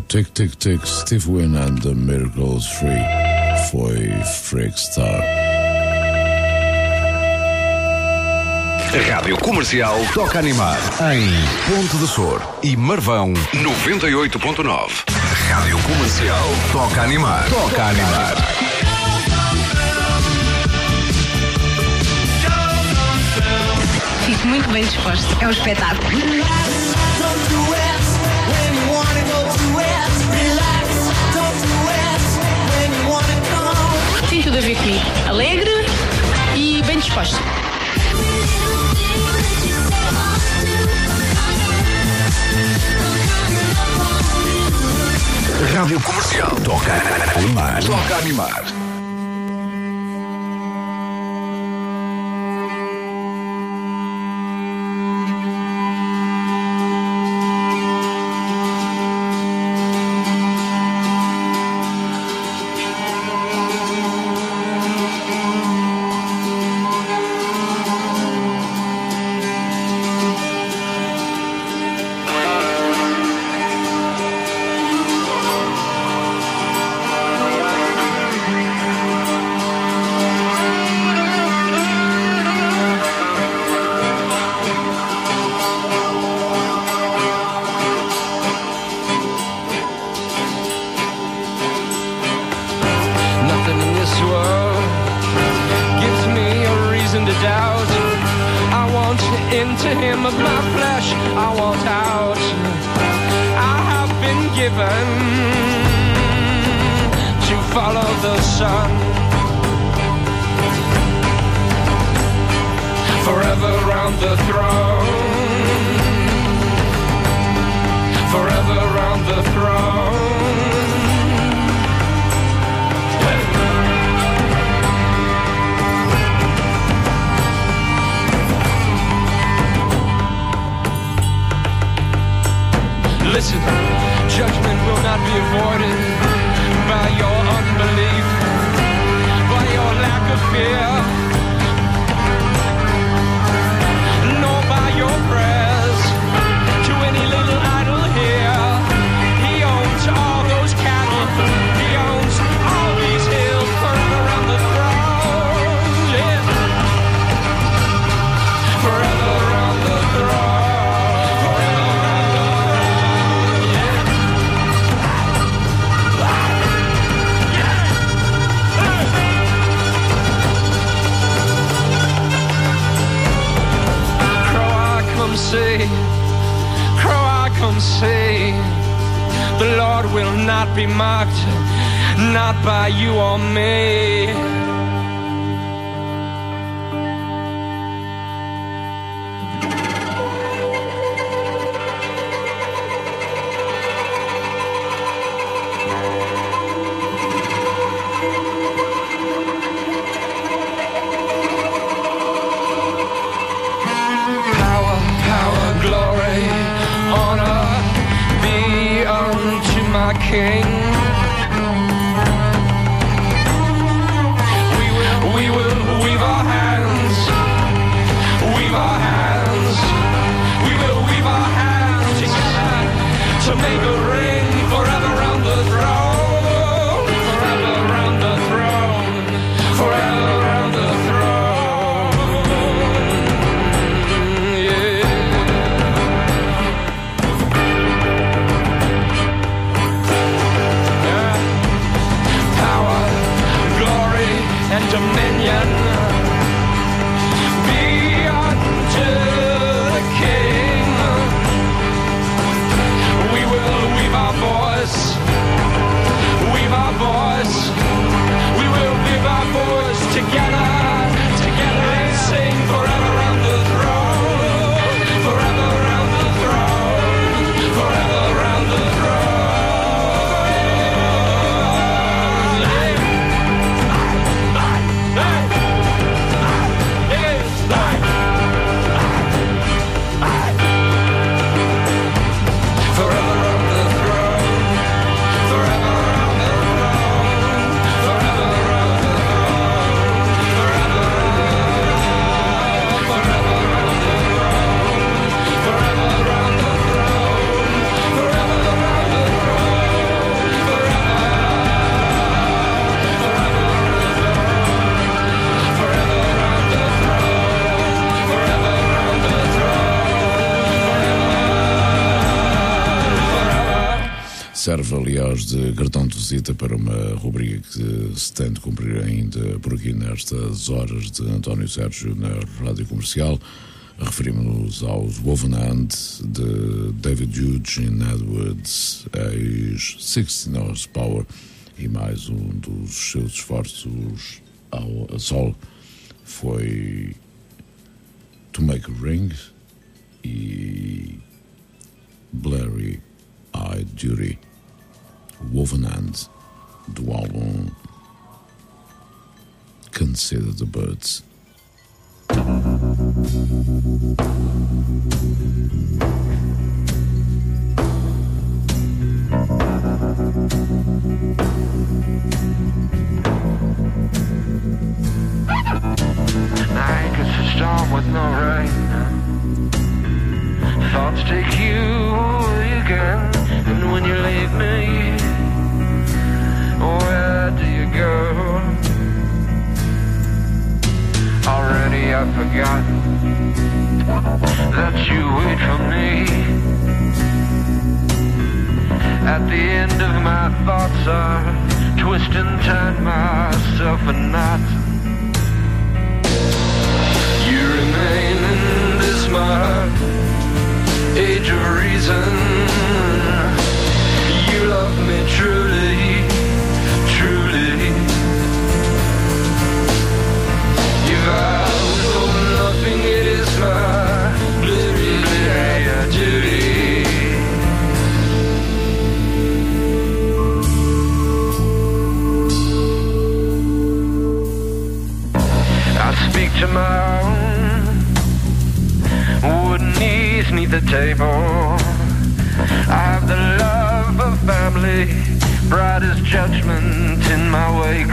Tick Tick Tick, Steve Wynn and the Miracles Free. Foi Freakstar.
Rádio Comercial toca animar em Ponte de Sor e Marvão 98.9. Rádio Comercial toca animar. Toca animar.
Fico muito bem disposto. É um espetáculo. Tem tudo a ver comigo. Alegre e bem disposto.
Rádio Comercial toca animar. Toca animar.
Into him of my flesh I want out. I have been given to follow the sun. Forever round the throne. Forever round the throne. Listen, judgment will not be avoided by your unbelief, by your lack of fear, nor by your prayers to any little idol here. He owns all those cattle, he owns all these hills, forever on the throne, yeah. Forever on the throne. See, crow, I come see. The Lord will not be mocked, not by you or me. King, we will weave our hands, weave our hands, we will weave our hands together to make a ring forever round the throne, forever round the throne, forever round the throne, yeah.
serve, aliás, de cartão de visita para uma rubrica que se tem de cumprir ainda por aqui nestas horas de António Sérgio na Rádio Comercial. Referimos-nos aos Woven Hand de David Eugene Edwards, ex-16 Horsepower, e mais um dos seus esforços a solo foi To Make a Ring e Blurry Eyed Duty, Woven Hand, do álbum Consider the Birds.
Night gets a storm with no rain. Thoughts take you away again, and when you leave me, where do you go? Already I've forgotten that you wait for me. At the end of my thoughts I twist and turn myself a knot. You remain in this my age of reason. You love me truly, truly. You vow with nothing, it is my blurry, blurry duty. I speak to my own wooden knees neath the table. I have the love of family, bright as judgment in my wake.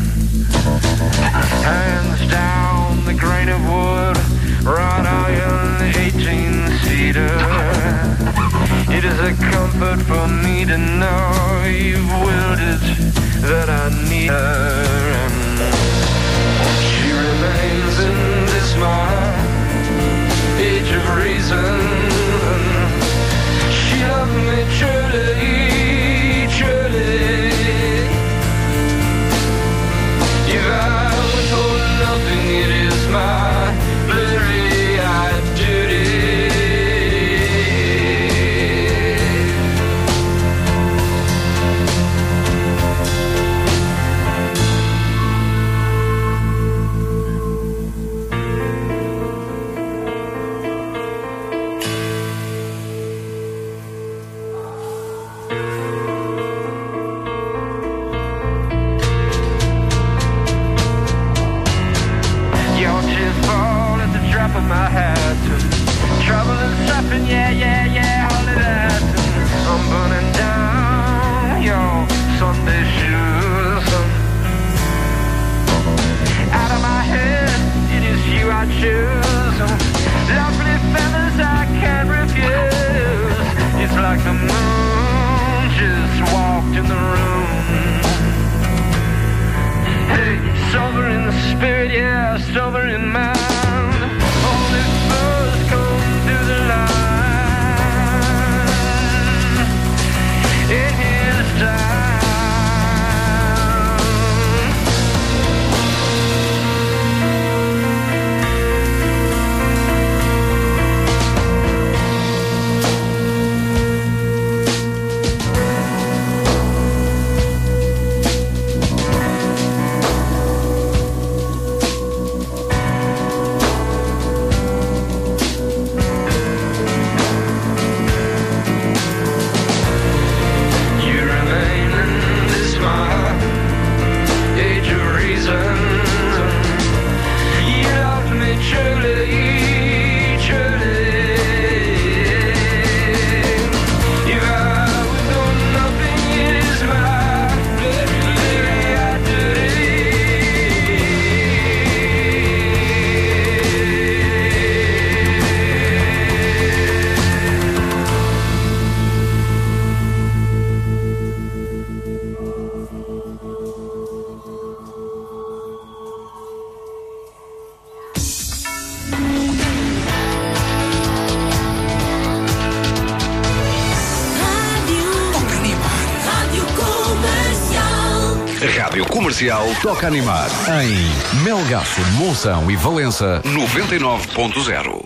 Hands down the grain of wood, wrought iron, 18-seater. It is a comfort for me to know you've willed it, that I need her. And she remains in this my age of reason. She loved me truly, truly. If I withhold nothing, it is my blurry-eyed duty. Of my hat, trouble and suffering, yeah, yeah, yeah, all of that. I'm burning down your Sunday shoes. Out of my head, it is you I choose. Lovely feathers I can't refuse. It's like the moon just walked in the room. Hey, sober in the spirit, yeah, sober in mind. In his time.
Rádio Comercial toca animar. Em Melgaço, Monção e Valença, 99.0.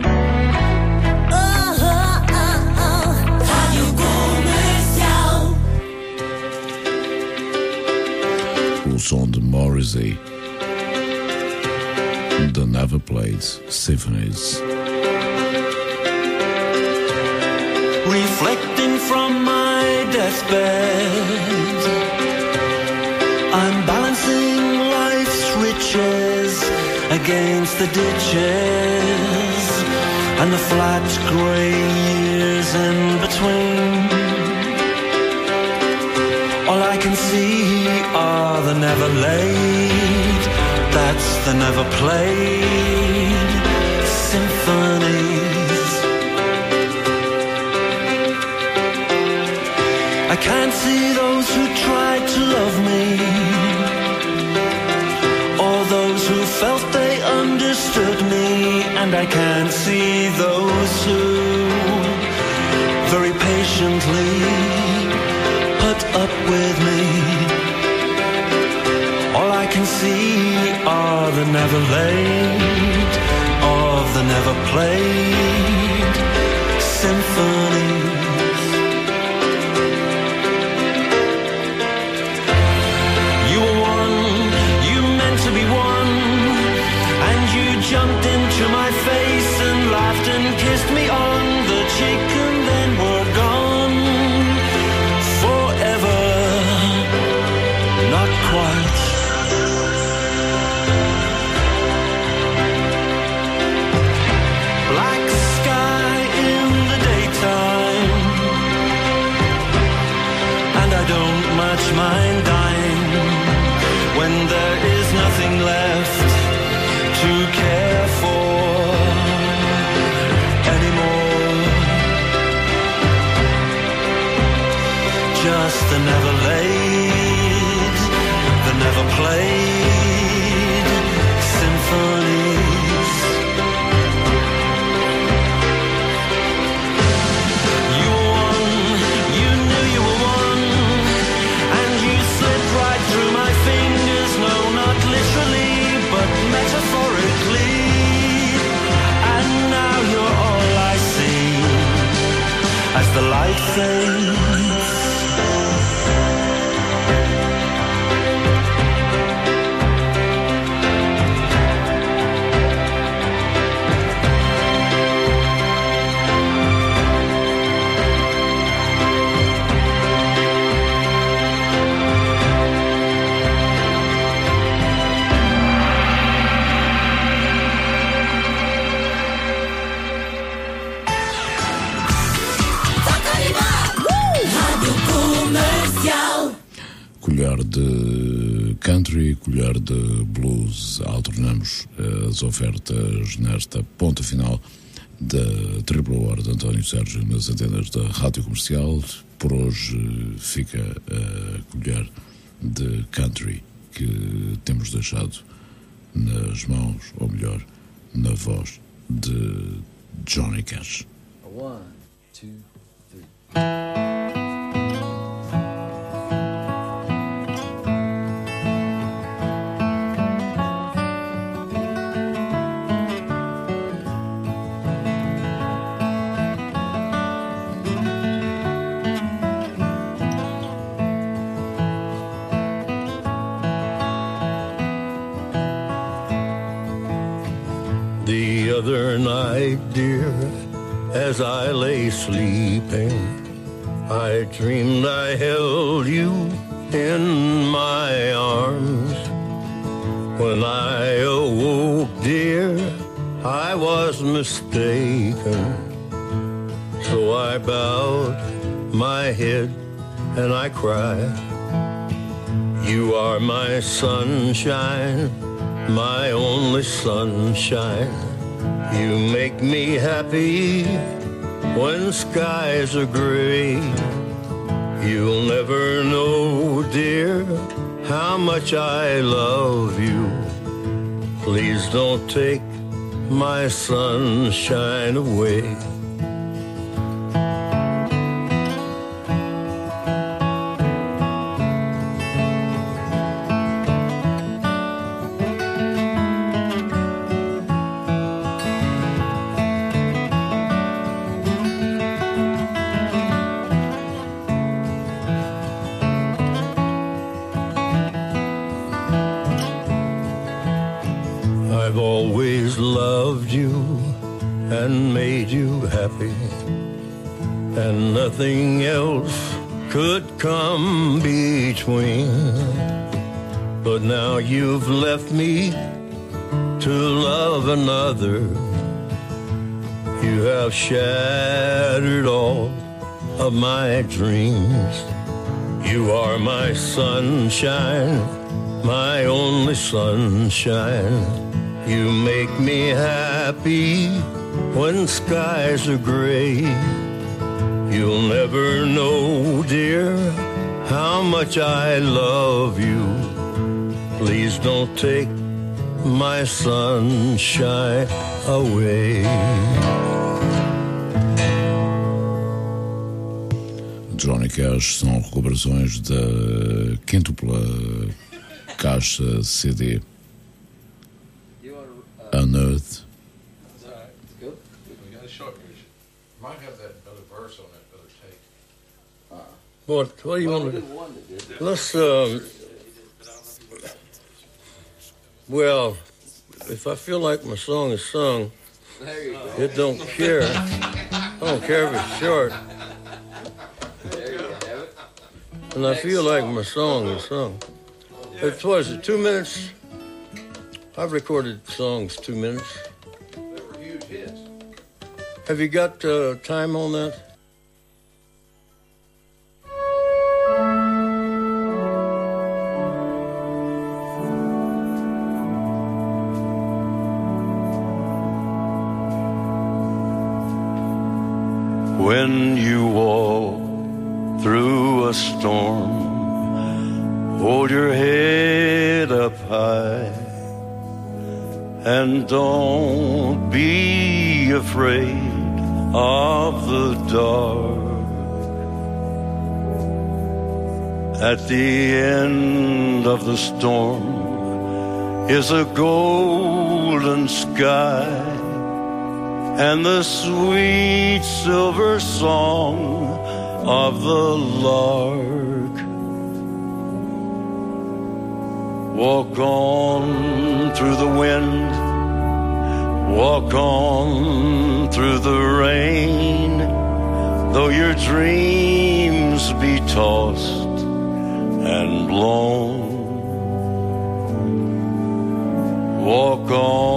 O som de Morrissey, The Never Played Symphonies.
Reflecting from my deathbed, I'm balancing life's riches against the ditches and the flat grey years in between. All I can see are the never laid, that's the never played symphonies. I can't see those who tried to love me, or those who felt they understood me, and I can't see those who very patiently put up with me. All I can see are the never laid of the never played symphonies. You were one, you meant to be one, and you jumped into my face and laughed and kissed me on the cheek, and then were gone forever. Not quite. Black sky in the daytime, and I don't much mind dying when there is nothing left to care for anymore. Just the never laid, the never played symphonies. You were one, you knew you were one, and you slipped right through my fingers. No, not literally, but metaphorically. And now you're all I see as the light fades.
Colher de country, colher de blues. Alternamos as ofertas nesta ponta final da tripla hora de António Sérgio nas antenas da Rádio Comercial. Por hoje fica a colher de country que temos deixado nas mãos, ou melhor, na voz de Johnny Cash.
1, 2, 3.
The other night, dear, as I lay sleeping, I dreamed I held you in my arms. When I awoke, dear, I was mistaken. So I bowed my head and I cried. You are my sunshine, my only sunshine. You make me happy when skies are gray. You'll never know, dear, how much I love you. Please don't take my sunshine away. and made you happy, and nothing else could come between. But now you've left me to love another. You have shattered all of my dreams. You are my sunshine, my only sunshine. You make me happy when skies are gray. You'll never know, dear, how much I love you. Please don't take my sunshine away.
Johnny Cash são recuperações da quíntupla caixa CD Unearthed.
What do you want to do? Let's, well, if I feel like my song is sung, it don't care. I don't care if it's short. And I feel like my song is sung. It was 2 minutes. I've recorded songs 2 minutes.
They were huge hits.
Have you got time on that?
When you walk through a storm, hold your head up high and don't be afraid of the dark. At the end of the storm is a golden sky and the sweet silver song of the lark. Walk on through the wind, walk on through the rain, though your dreams be tossed and blown. Walk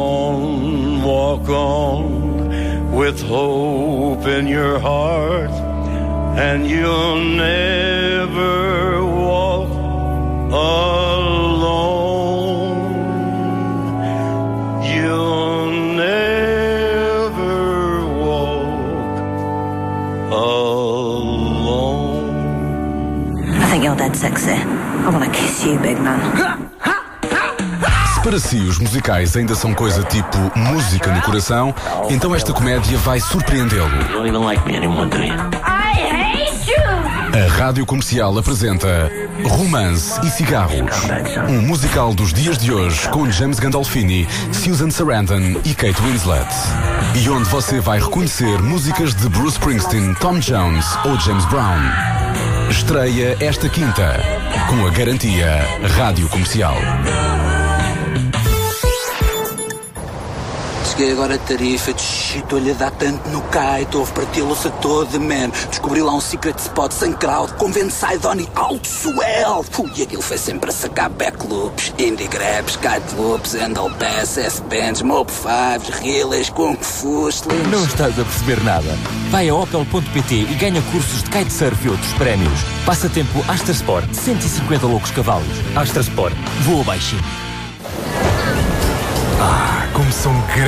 on, with hope in your heart, and you'll never walk alone. You'll never walk alone.
I think you're dead sexy. I want to kiss you, big man.
Se para si os musicais ainda são coisa tipo música no coração, então esta comédia vai surpreendê-lo. A Rádio Comercial apresenta Romance e Cigarros, um musical dos dias de hoje com James Gandolfini, Susan Sarandon e Kate Winslet. E onde você vai reconhecer músicas de Bruce Springsteen, Tom Jones ou James Brown. Estreia esta quinta, com a garantia Rádio Comercial.
Cheguei agora a Tarifa, estou-lhe a dar tanto no kite, houve parti-lo-se todo, man. Descobri lá um secret spot sem crowd, com side on e alto swell. E aquilo foi sempre a sacar backloops, indie grabs, kite loops, handle pass, S-bands, mob fives, relays, kung fu, slims.
Não estás a perceber nada? Vai a opel.pt e ganha cursos de kitesurf e outros prémios. Passatempo Astra Sport, 150 loucos cavalos. Astra Sport, voa baixinho.
Como são